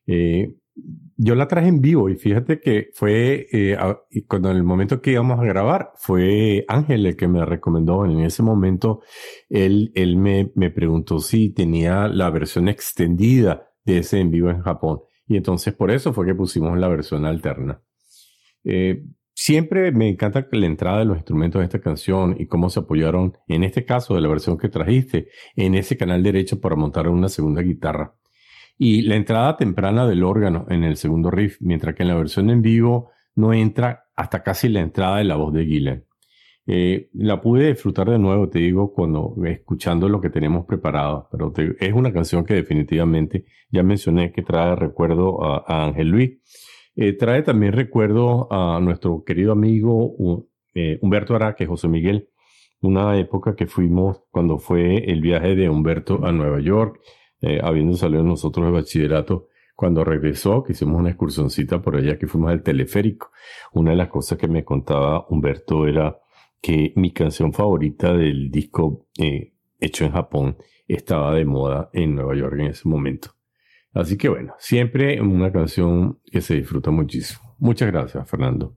Speaker 8: Yo la traje en vivo y fíjate que fue, cuando en el momento que íbamos a grabar, fue Ángel el que me recomendó. En ese momento, él me preguntó si tenía la versión extendida de ese en vivo en Japón. Y entonces por eso fue que pusimos la versión alterna. Siempre me encanta la entrada de los instrumentos de esta canción y cómo se apoyaron, en este caso de la versión que trajiste, en ese canal derecho para montar una segunda guitarra. Y la entrada temprana del órgano en el segundo riff, mientras que en la versión en vivo no entra hasta casi la entrada de la voz de Gillan. La pude disfrutar de nuevo, te digo, cuando escuchando lo que tenemos preparado, pero es una canción que definitivamente, ya mencioné que trae recuerdo a Ángel Luis, trae también recuerdo a nuestro querido amigo Humberto Araque, José Miguel, una época que fuimos cuando fue el viaje de Humberto a Nueva York, habiendo salido nosotros de bachillerato. Cuando regresó, que hicimos una excursioncita por allá, que fuimos al teleférico, una de las cosas que me contaba Humberto era que mi canción favorita del disco hecho en Japón estaba de moda en Nueva York en ese momento. Así que bueno, siempre una canción que se disfruta muchísimo. Muchas gracias, Fernando.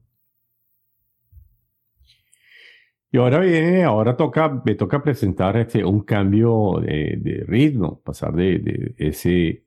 Speaker 8: Y ahora me toca presentar un cambio de ritmo, pasar de ese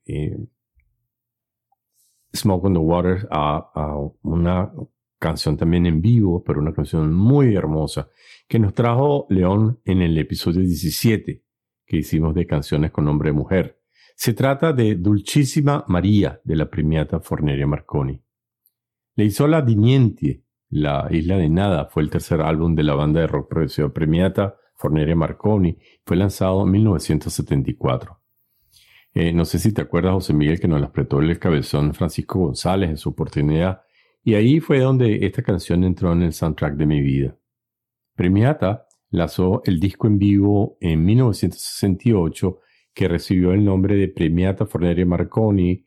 Speaker 8: Smoke on the Water a una canción también en vivo, pero una canción muy hermosa que nos trajo León en el episodio 17 que hicimos de canciones con nombre de mujer. Se trata de Dulcissima Maria de la Premiata Forneria Marconi. Le Isola di Niente, La Isla de Nada, fue el tercer álbum de la banda de rock progresivo Premiata Forneria Marconi. Fue lanzado en 1974. No sé si te acuerdas, José Miguel, que nos las prestó el cabezón Francisco González en su oportunidad. Y ahí fue donde esta canción entró en el soundtrack de mi vida. Premiata lanzó el disco en vivo en 1968 que recibió el nombre de Premiata Forneria Marconi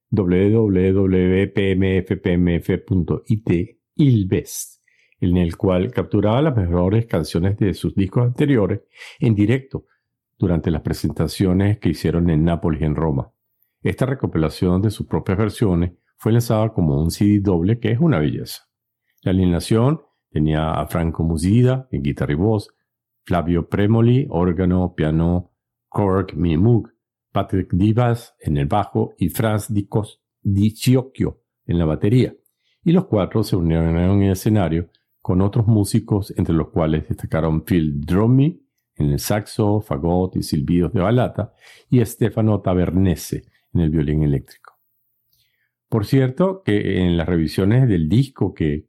Speaker 8: www.pmfpmf.it Ilvest, en el cual capturaba las mejores canciones de sus discos anteriores en directo durante las presentaciones que hicieron en Nápoles y en Roma. Esta recopilación de sus propias versiones fue lanzada como un CD doble, que es una belleza. La alineación tenía a Franco Musida en guitarra y voz, Flavio Premoli, órgano, piano, cork, minimoog, Patrick Divas en el bajo y Franz Di Ciocchio en la batería. Y los cuatro se unieron en el escenario con otros músicos, entre los cuales destacaron Phil Drummy en el saxo, fagot y silbidos de balata, y Stefano Tavernese en el violín eléctrico. Por cierto, que en las revisiones del disco que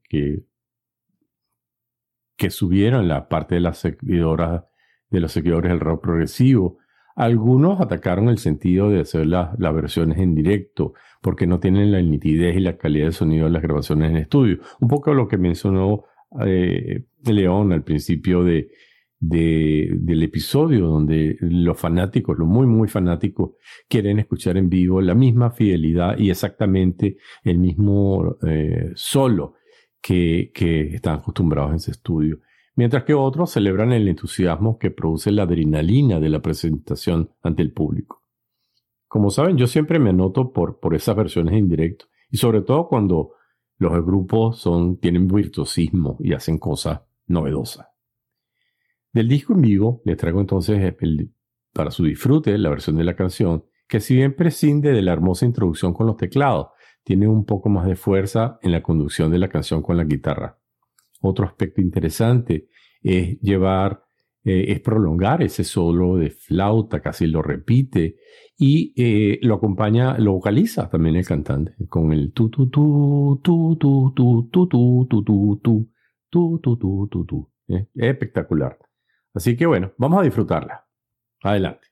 Speaker 8: subieron la parte de los seguidores del rock progresivo, algunos atacaron el sentido de hacer las versiones en directo porque no tienen la nitidez y la calidad de sonido de las grabaciones en estudio. Un poco lo que mencionó León al principio del episodio, donde los fanáticos, los muy, muy fanáticos, quieren escuchar en vivo la misma fidelidad y exactamente el mismo solo que están acostumbrados en ese estudio. Mientras que otros celebran el entusiasmo que produce la adrenalina de la presentación ante el público. Como saben, yo siempre me anoto por esas versiones en directo, y sobre todo cuando los grupos tienen virtuosismo y hacen cosas novedosas. Del disco en vivo les traigo entonces para su disfrute la versión de la canción, que si bien prescinde de la hermosa introducción con los teclados, tiene un poco más de fuerza en la conducción de la canción con la guitarra. Otro aspecto interesante es prolongar ese solo de flauta, casi lo repite, y lo vocaliza también el cantante con el tu tu tu tu tu tu tu tu tu tu tu tu tu tu tu tu. Es espectacular. Así que bueno, vamos a disfrutarla. Adelante.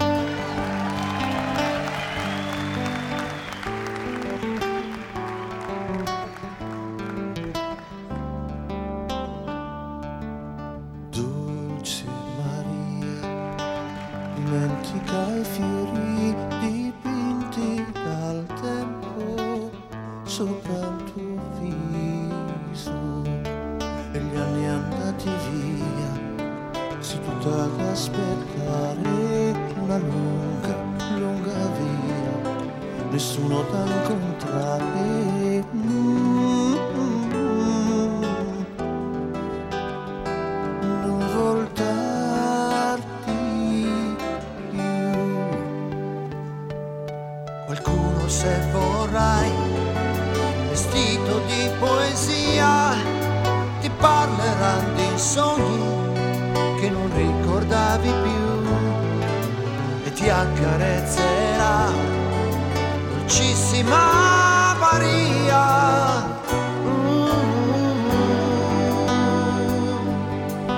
Speaker 7: Dolce Maria, dimentica i fiori dipinti dal tempo sopra il tuo viso e gli anni andati via, seduta ad aspettare una lunga, lunga via, nessuno da incontrare. Non voltarti più. Qualcuno, se vorrai, vestito di poesia, ti parlerà di sogni che non ricordavi più e ti accarezzerà dolcissima Maria.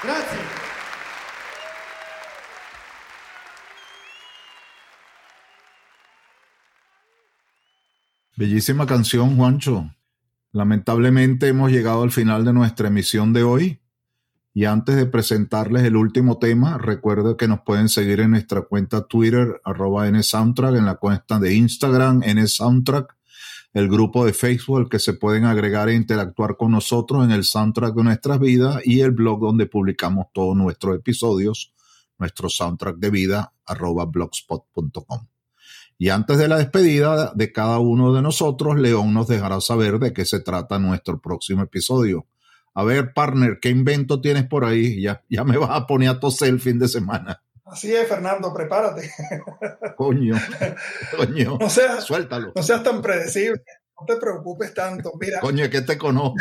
Speaker 3: Gracias.
Speaker 1: Bellísima canción, Juancho. Lamentablemente hemos llegado al final de nuestra emisión de hoy. Y antes de presentarles el último tema, recuerden que nos pueden seguir en nuestra cuenta Twitter, @NSoundtrack, en la cuenta de Instagram, NSoundtrack, el grupo de Facebook al que se pueden agregar e interactuar con nosotros en el soundtrack de nuestras vidas y el blog donde publicamos todos nuestros episodios, nuestro soundtrack de vida, @blogspot.com. Y antes de la despedida de cada uno de nosotros, León nos dejará saber de qué se trata nuestro próximo episodio. A ver, partner, ¿qué invento tienes por ahí? Ya me vas a poner a toser el fin de semana.
Speaker 3: Así es, Fernando, prepárate.
Speaker 1: Coño, suéltalo.
Speaker 3: No seas tan predecible, no te preocupes tanto. Mira,
Speaker 1: coño, es que te conozco,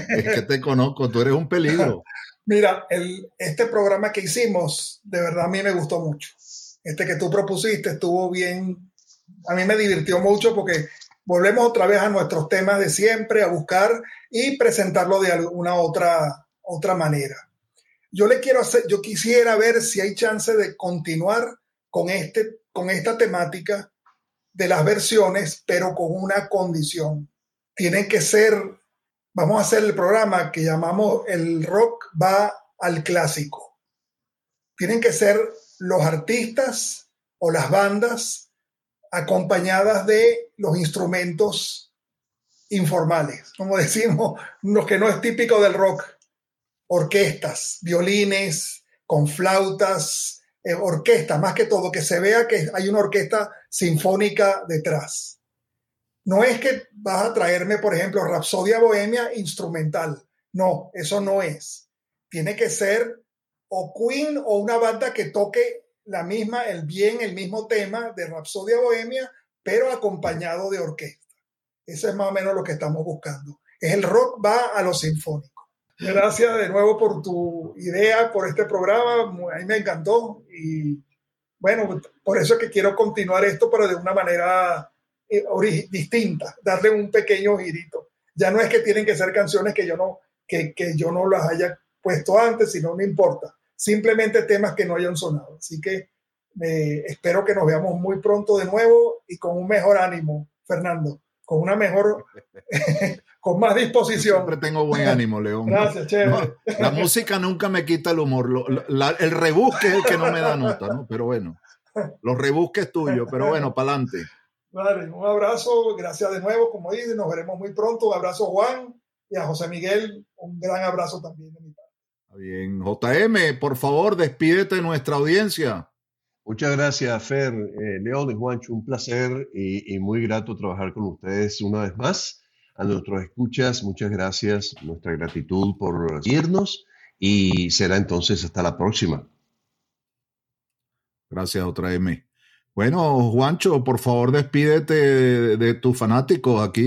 Speaker 1: tú eres un peligro.
Speaker 3: Mira, este programa que hicimos, de verdad a mí me gustó mucho. Este que tú propusiste estuvo bien, a mí me divirtió mucho porque volvemos otra vez a nuestros temas de siempre, a buscar y presentarlo de alguna otra manera. Yo quisiera ver si hay chance de continuar con esta temática de las versiones, pero con una condición. Tienen que ser, vamos a hacer el programa que llamamos El Rock va al clásico. Tienen que ser los artistas o las bandas acompañadas de los instrumentos informales, como decimos, lo que no es típico del rock. Orquestas, violines, con flautas, orquesta, más que todo, que se vea que hay una orquesta sinfónica detrás. No es que vas a traerme, por ejemplo, Rapsodia Bohemia instrumental. No, eso no es. Tiene que ser o Queen o una banda que toque el mismo tema de Rapsodia Bohemia, pero acompañado de orquesta. Eso es más o menos lo que estamos buscando. El rock va a lo sinfónico. Gracias de nuevo por tu idea, por este programa. A mí me encantó y bueno, por eso es que quiero continuar esto, pero de una manera distinta, darle un pequeño girito. Ya no es que tienen que ser canciones que yo no las haya puesto antes, sino no importa. Simplemente temas que no hayan sonado. Así que espero que nos veamos muy pronto de nuevo y con un mejor ánimo, Fernando, con una mejor, con más disposición.
Speaker 1: Siempre tengo buen ánimo, León.
Speaker 3: Gracias, chévere.
Speaker 1: No, la música nunca me quita el humor. El rebusque es el que no me da nota, ¿no? Pero bueno, los rebusques tuyos, pero bueno, para adelante.
Speaker 3: Vale, un abrazo, gracias de nuevo, como dice, nos veremos muy pronto. Un abrazo a Juan y a José Miguel, un gran abrazo también de mi parte.
Speaker 1: Bien, JM, por favor, despídete de nuestra audiencia.
Speaker 5: Muchas gracias, Fer, León y Juancho, un placer y muy grato trabajar con ustedes una vez más. A nuestros escuchas, muchas gracias, nuestra gratitud por seguirnos y será entonces hasta la próxima.
Speaker 1: Gracias, JM. Bueno, Juancho, por favor, despídete de tus fanáticos aquí.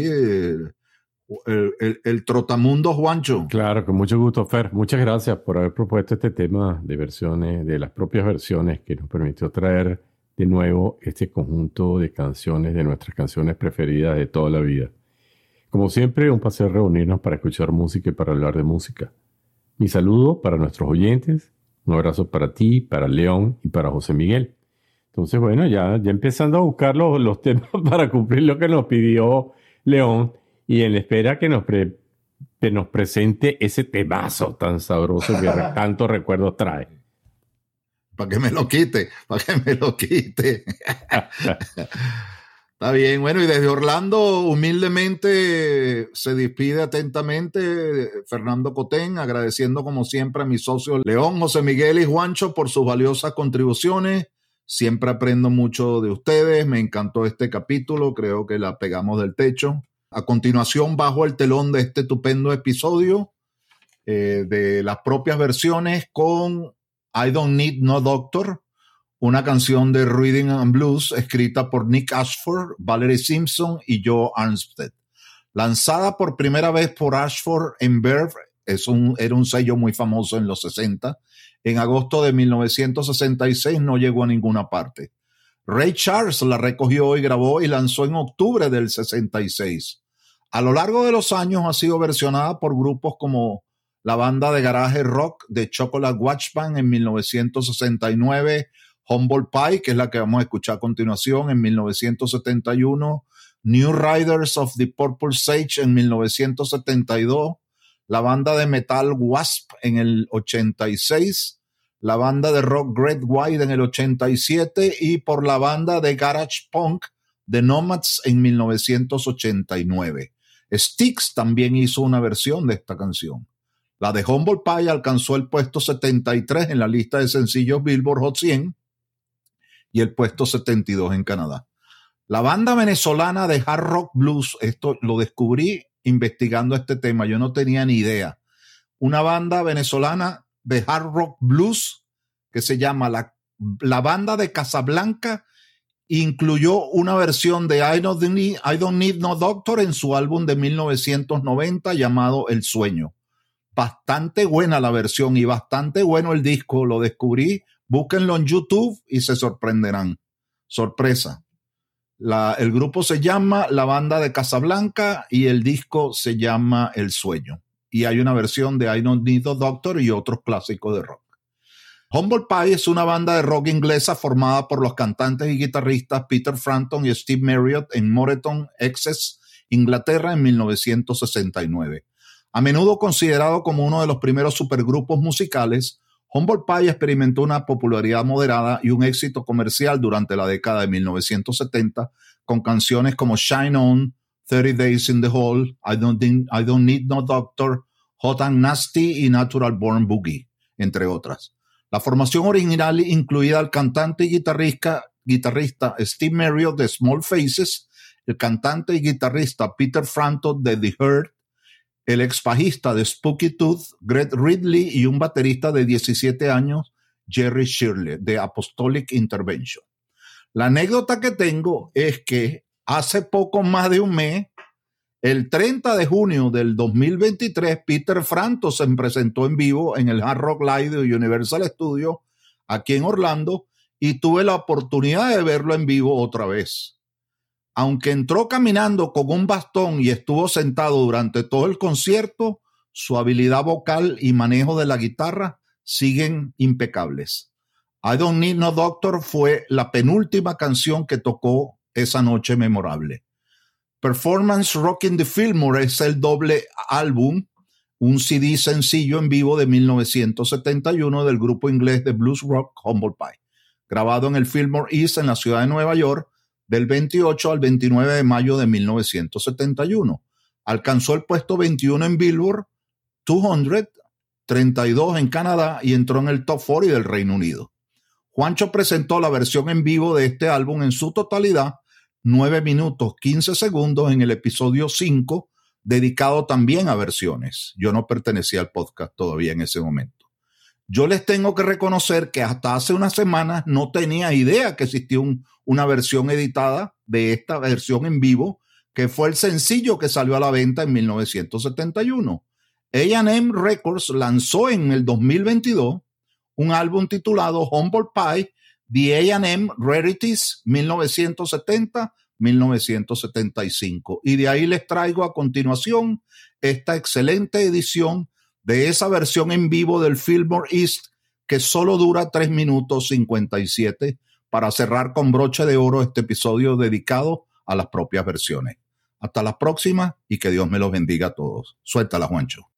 Speaker 1: El trotamundo Juancho.
Speaker 8: Claro, con mucho gusto, Fer. Muchas gracias por haber propuesto este tema de versiones, de las propias versiones, que nos permitió traer de nuevo este conjunto de canciones, de nuestras canciones preferidas de toda la vida. Como siempre, un placer reunirnos para escuchar música y para hablar de música. Mi saludo para nuestros oyentes, un abrazo para ti, para León y para José Miguel. Entonces, bueno, ya empezando a buscar los temas para cumplir lo que nos pidió León, y en la espera que nos presente ese temazo tan sabroso que tantos recuerdos trae.
Speaker 1: Para que me lo quite. Está bien, bueno, y desde Orlando, humildemente, se despide atentamente Fernando Cotén, agradeciendo como siempre a mis socios León, José Miguel y Juancho por sus valiosas contribuciones. Siempre aprendo mucho de ustedes, me encantó este capítulo, creo que la pegamos del techo. A continuación, bajo el telón de este estupendo episodio de las propias versiones con I Don't Need No Doctor, una canción de Rhythm and Blues escrita por Nick Ashford, Valerie Simpson y Joe Armstead. Lanzada por primera vez por Ashford en Verve, era un sello muy famoso en los 60. En agosto de 1966 no llegó a ninguna parte. Ray Charles la recogió y grabó y lanzó en octubre del 66. A lo largo de los años ha sido versionada por grupos como la banda de garaje rock de Chocolate Watch Band en 1969, Humble Pie, que es la que vamos a escuchar a continuación, en 1971, New Riders of the Purple Sage en 1972, la banda de metal Wasp en el 86, la banda de rock Great White en el 87 y por la banda de garage punk The Nomads en 1989. Styx también hizo una versión de esta canción. La de Humble Pie alcanzó el puesto 73 en la lista de sencillos Billboard Hot 100 y el puesto 72 en Canadá. La banda venezolana de hard rock blues, esto lo descubrí investigando este tema, yo no tenía ni idea. Una banda venezolana de hard rock blues que se llama la banda de Casablanca, incluyó una versión de I Don't Need No Doctor en su álbum de 1990 llamado El Sueño. Bastante buena la versión y bastante bueno el disco, lo descubrí. Búsquenlo en YouTube y se sorprenderán. Sorpresa. El grupo se llama La Banda de Casablanca y el disco se llama El Sueño. Y hay una versión de I Don't Need No Doctor y otros clásicos de rock. Humble Pie es una banda de rock inglesa formada por los cantantes y guitarristas Peter Frampton y Steve Marriott en Moreton, Essex, Inglaterra en 1969. A menudo considerado como uno de los primeros supergrupos musicales, Humble Pie experimentó una popularidad moderada y un éxito comercial durante la década de 1970 con canciones como Shine On, 30 Days in the Hole, I Don't Need No Doctor, Hot and Nasty y Natural Born Boogie, entre otras. La formación original incluía al cantante y guitarrista Steve Marriott de Small Faces, el cantante y guitarrista Peter Frampton de The Hurt, el ex bajista de Spooky Tooth, Greg Ridley, y un baterista de 17 años, Jerry Shirley, de Apostolic Intervention. La anécdota que tengo es que hace poco más de un mes, el 30 de junio del 2023, Peter Frampton se presentó en vivo en el Hard Rock Live de Universal Studios, aquí en Orlando, y tuve la oportunidad de verlo en vivo otra vez. Aunque entró caminando con un bastón y estuvo sentado durante todo el concierto, su habilidad vocal y manejo de la guitarra siguen impecables. I Don't Need No Doctor fue la penúltima canción que tocó esa noche memorable. Performance Rockin' the Fillmore es el doble álbum, un CD sencillo en vivo de 1971 del grupo inglés de blues rock Humble Pie, grabado en el Fillmore East en la ciudad de Nueva York, del 28 al 29 de mayo de 1971. Alcanzó el puesto 21 en Billboard 200, 32 en Canadá y entró en el Top 40 del Reino Unido. Juancho presentó la versión en vivo de este álbum en su totalidad, 9 minutos 15 segundos en el episodio 5, dedicado también a versiones. Yo no pertenecía al podcast todavía en ese momento. Yo les tengo que reconocer que hasta hace unas semanas no tenía idea que existía una versión editada de esta versión en vivo, que fue el sencillo que salió a la venta en 1971. A&M Records lanzó en el 2022 un álbum titulado Humble Pie, The A&M Rarities 1970-1975. Y de ahí les traigo a continuación esta excelente edición de esa versión en vivo del Fillmore East, que solo dura 3 minutos 57, para cerrar con broche de oro este episodio dedicado a las propias versiones. Hasta la próxima y que Dios me los bendiga a todos. Suéltala, Juancho.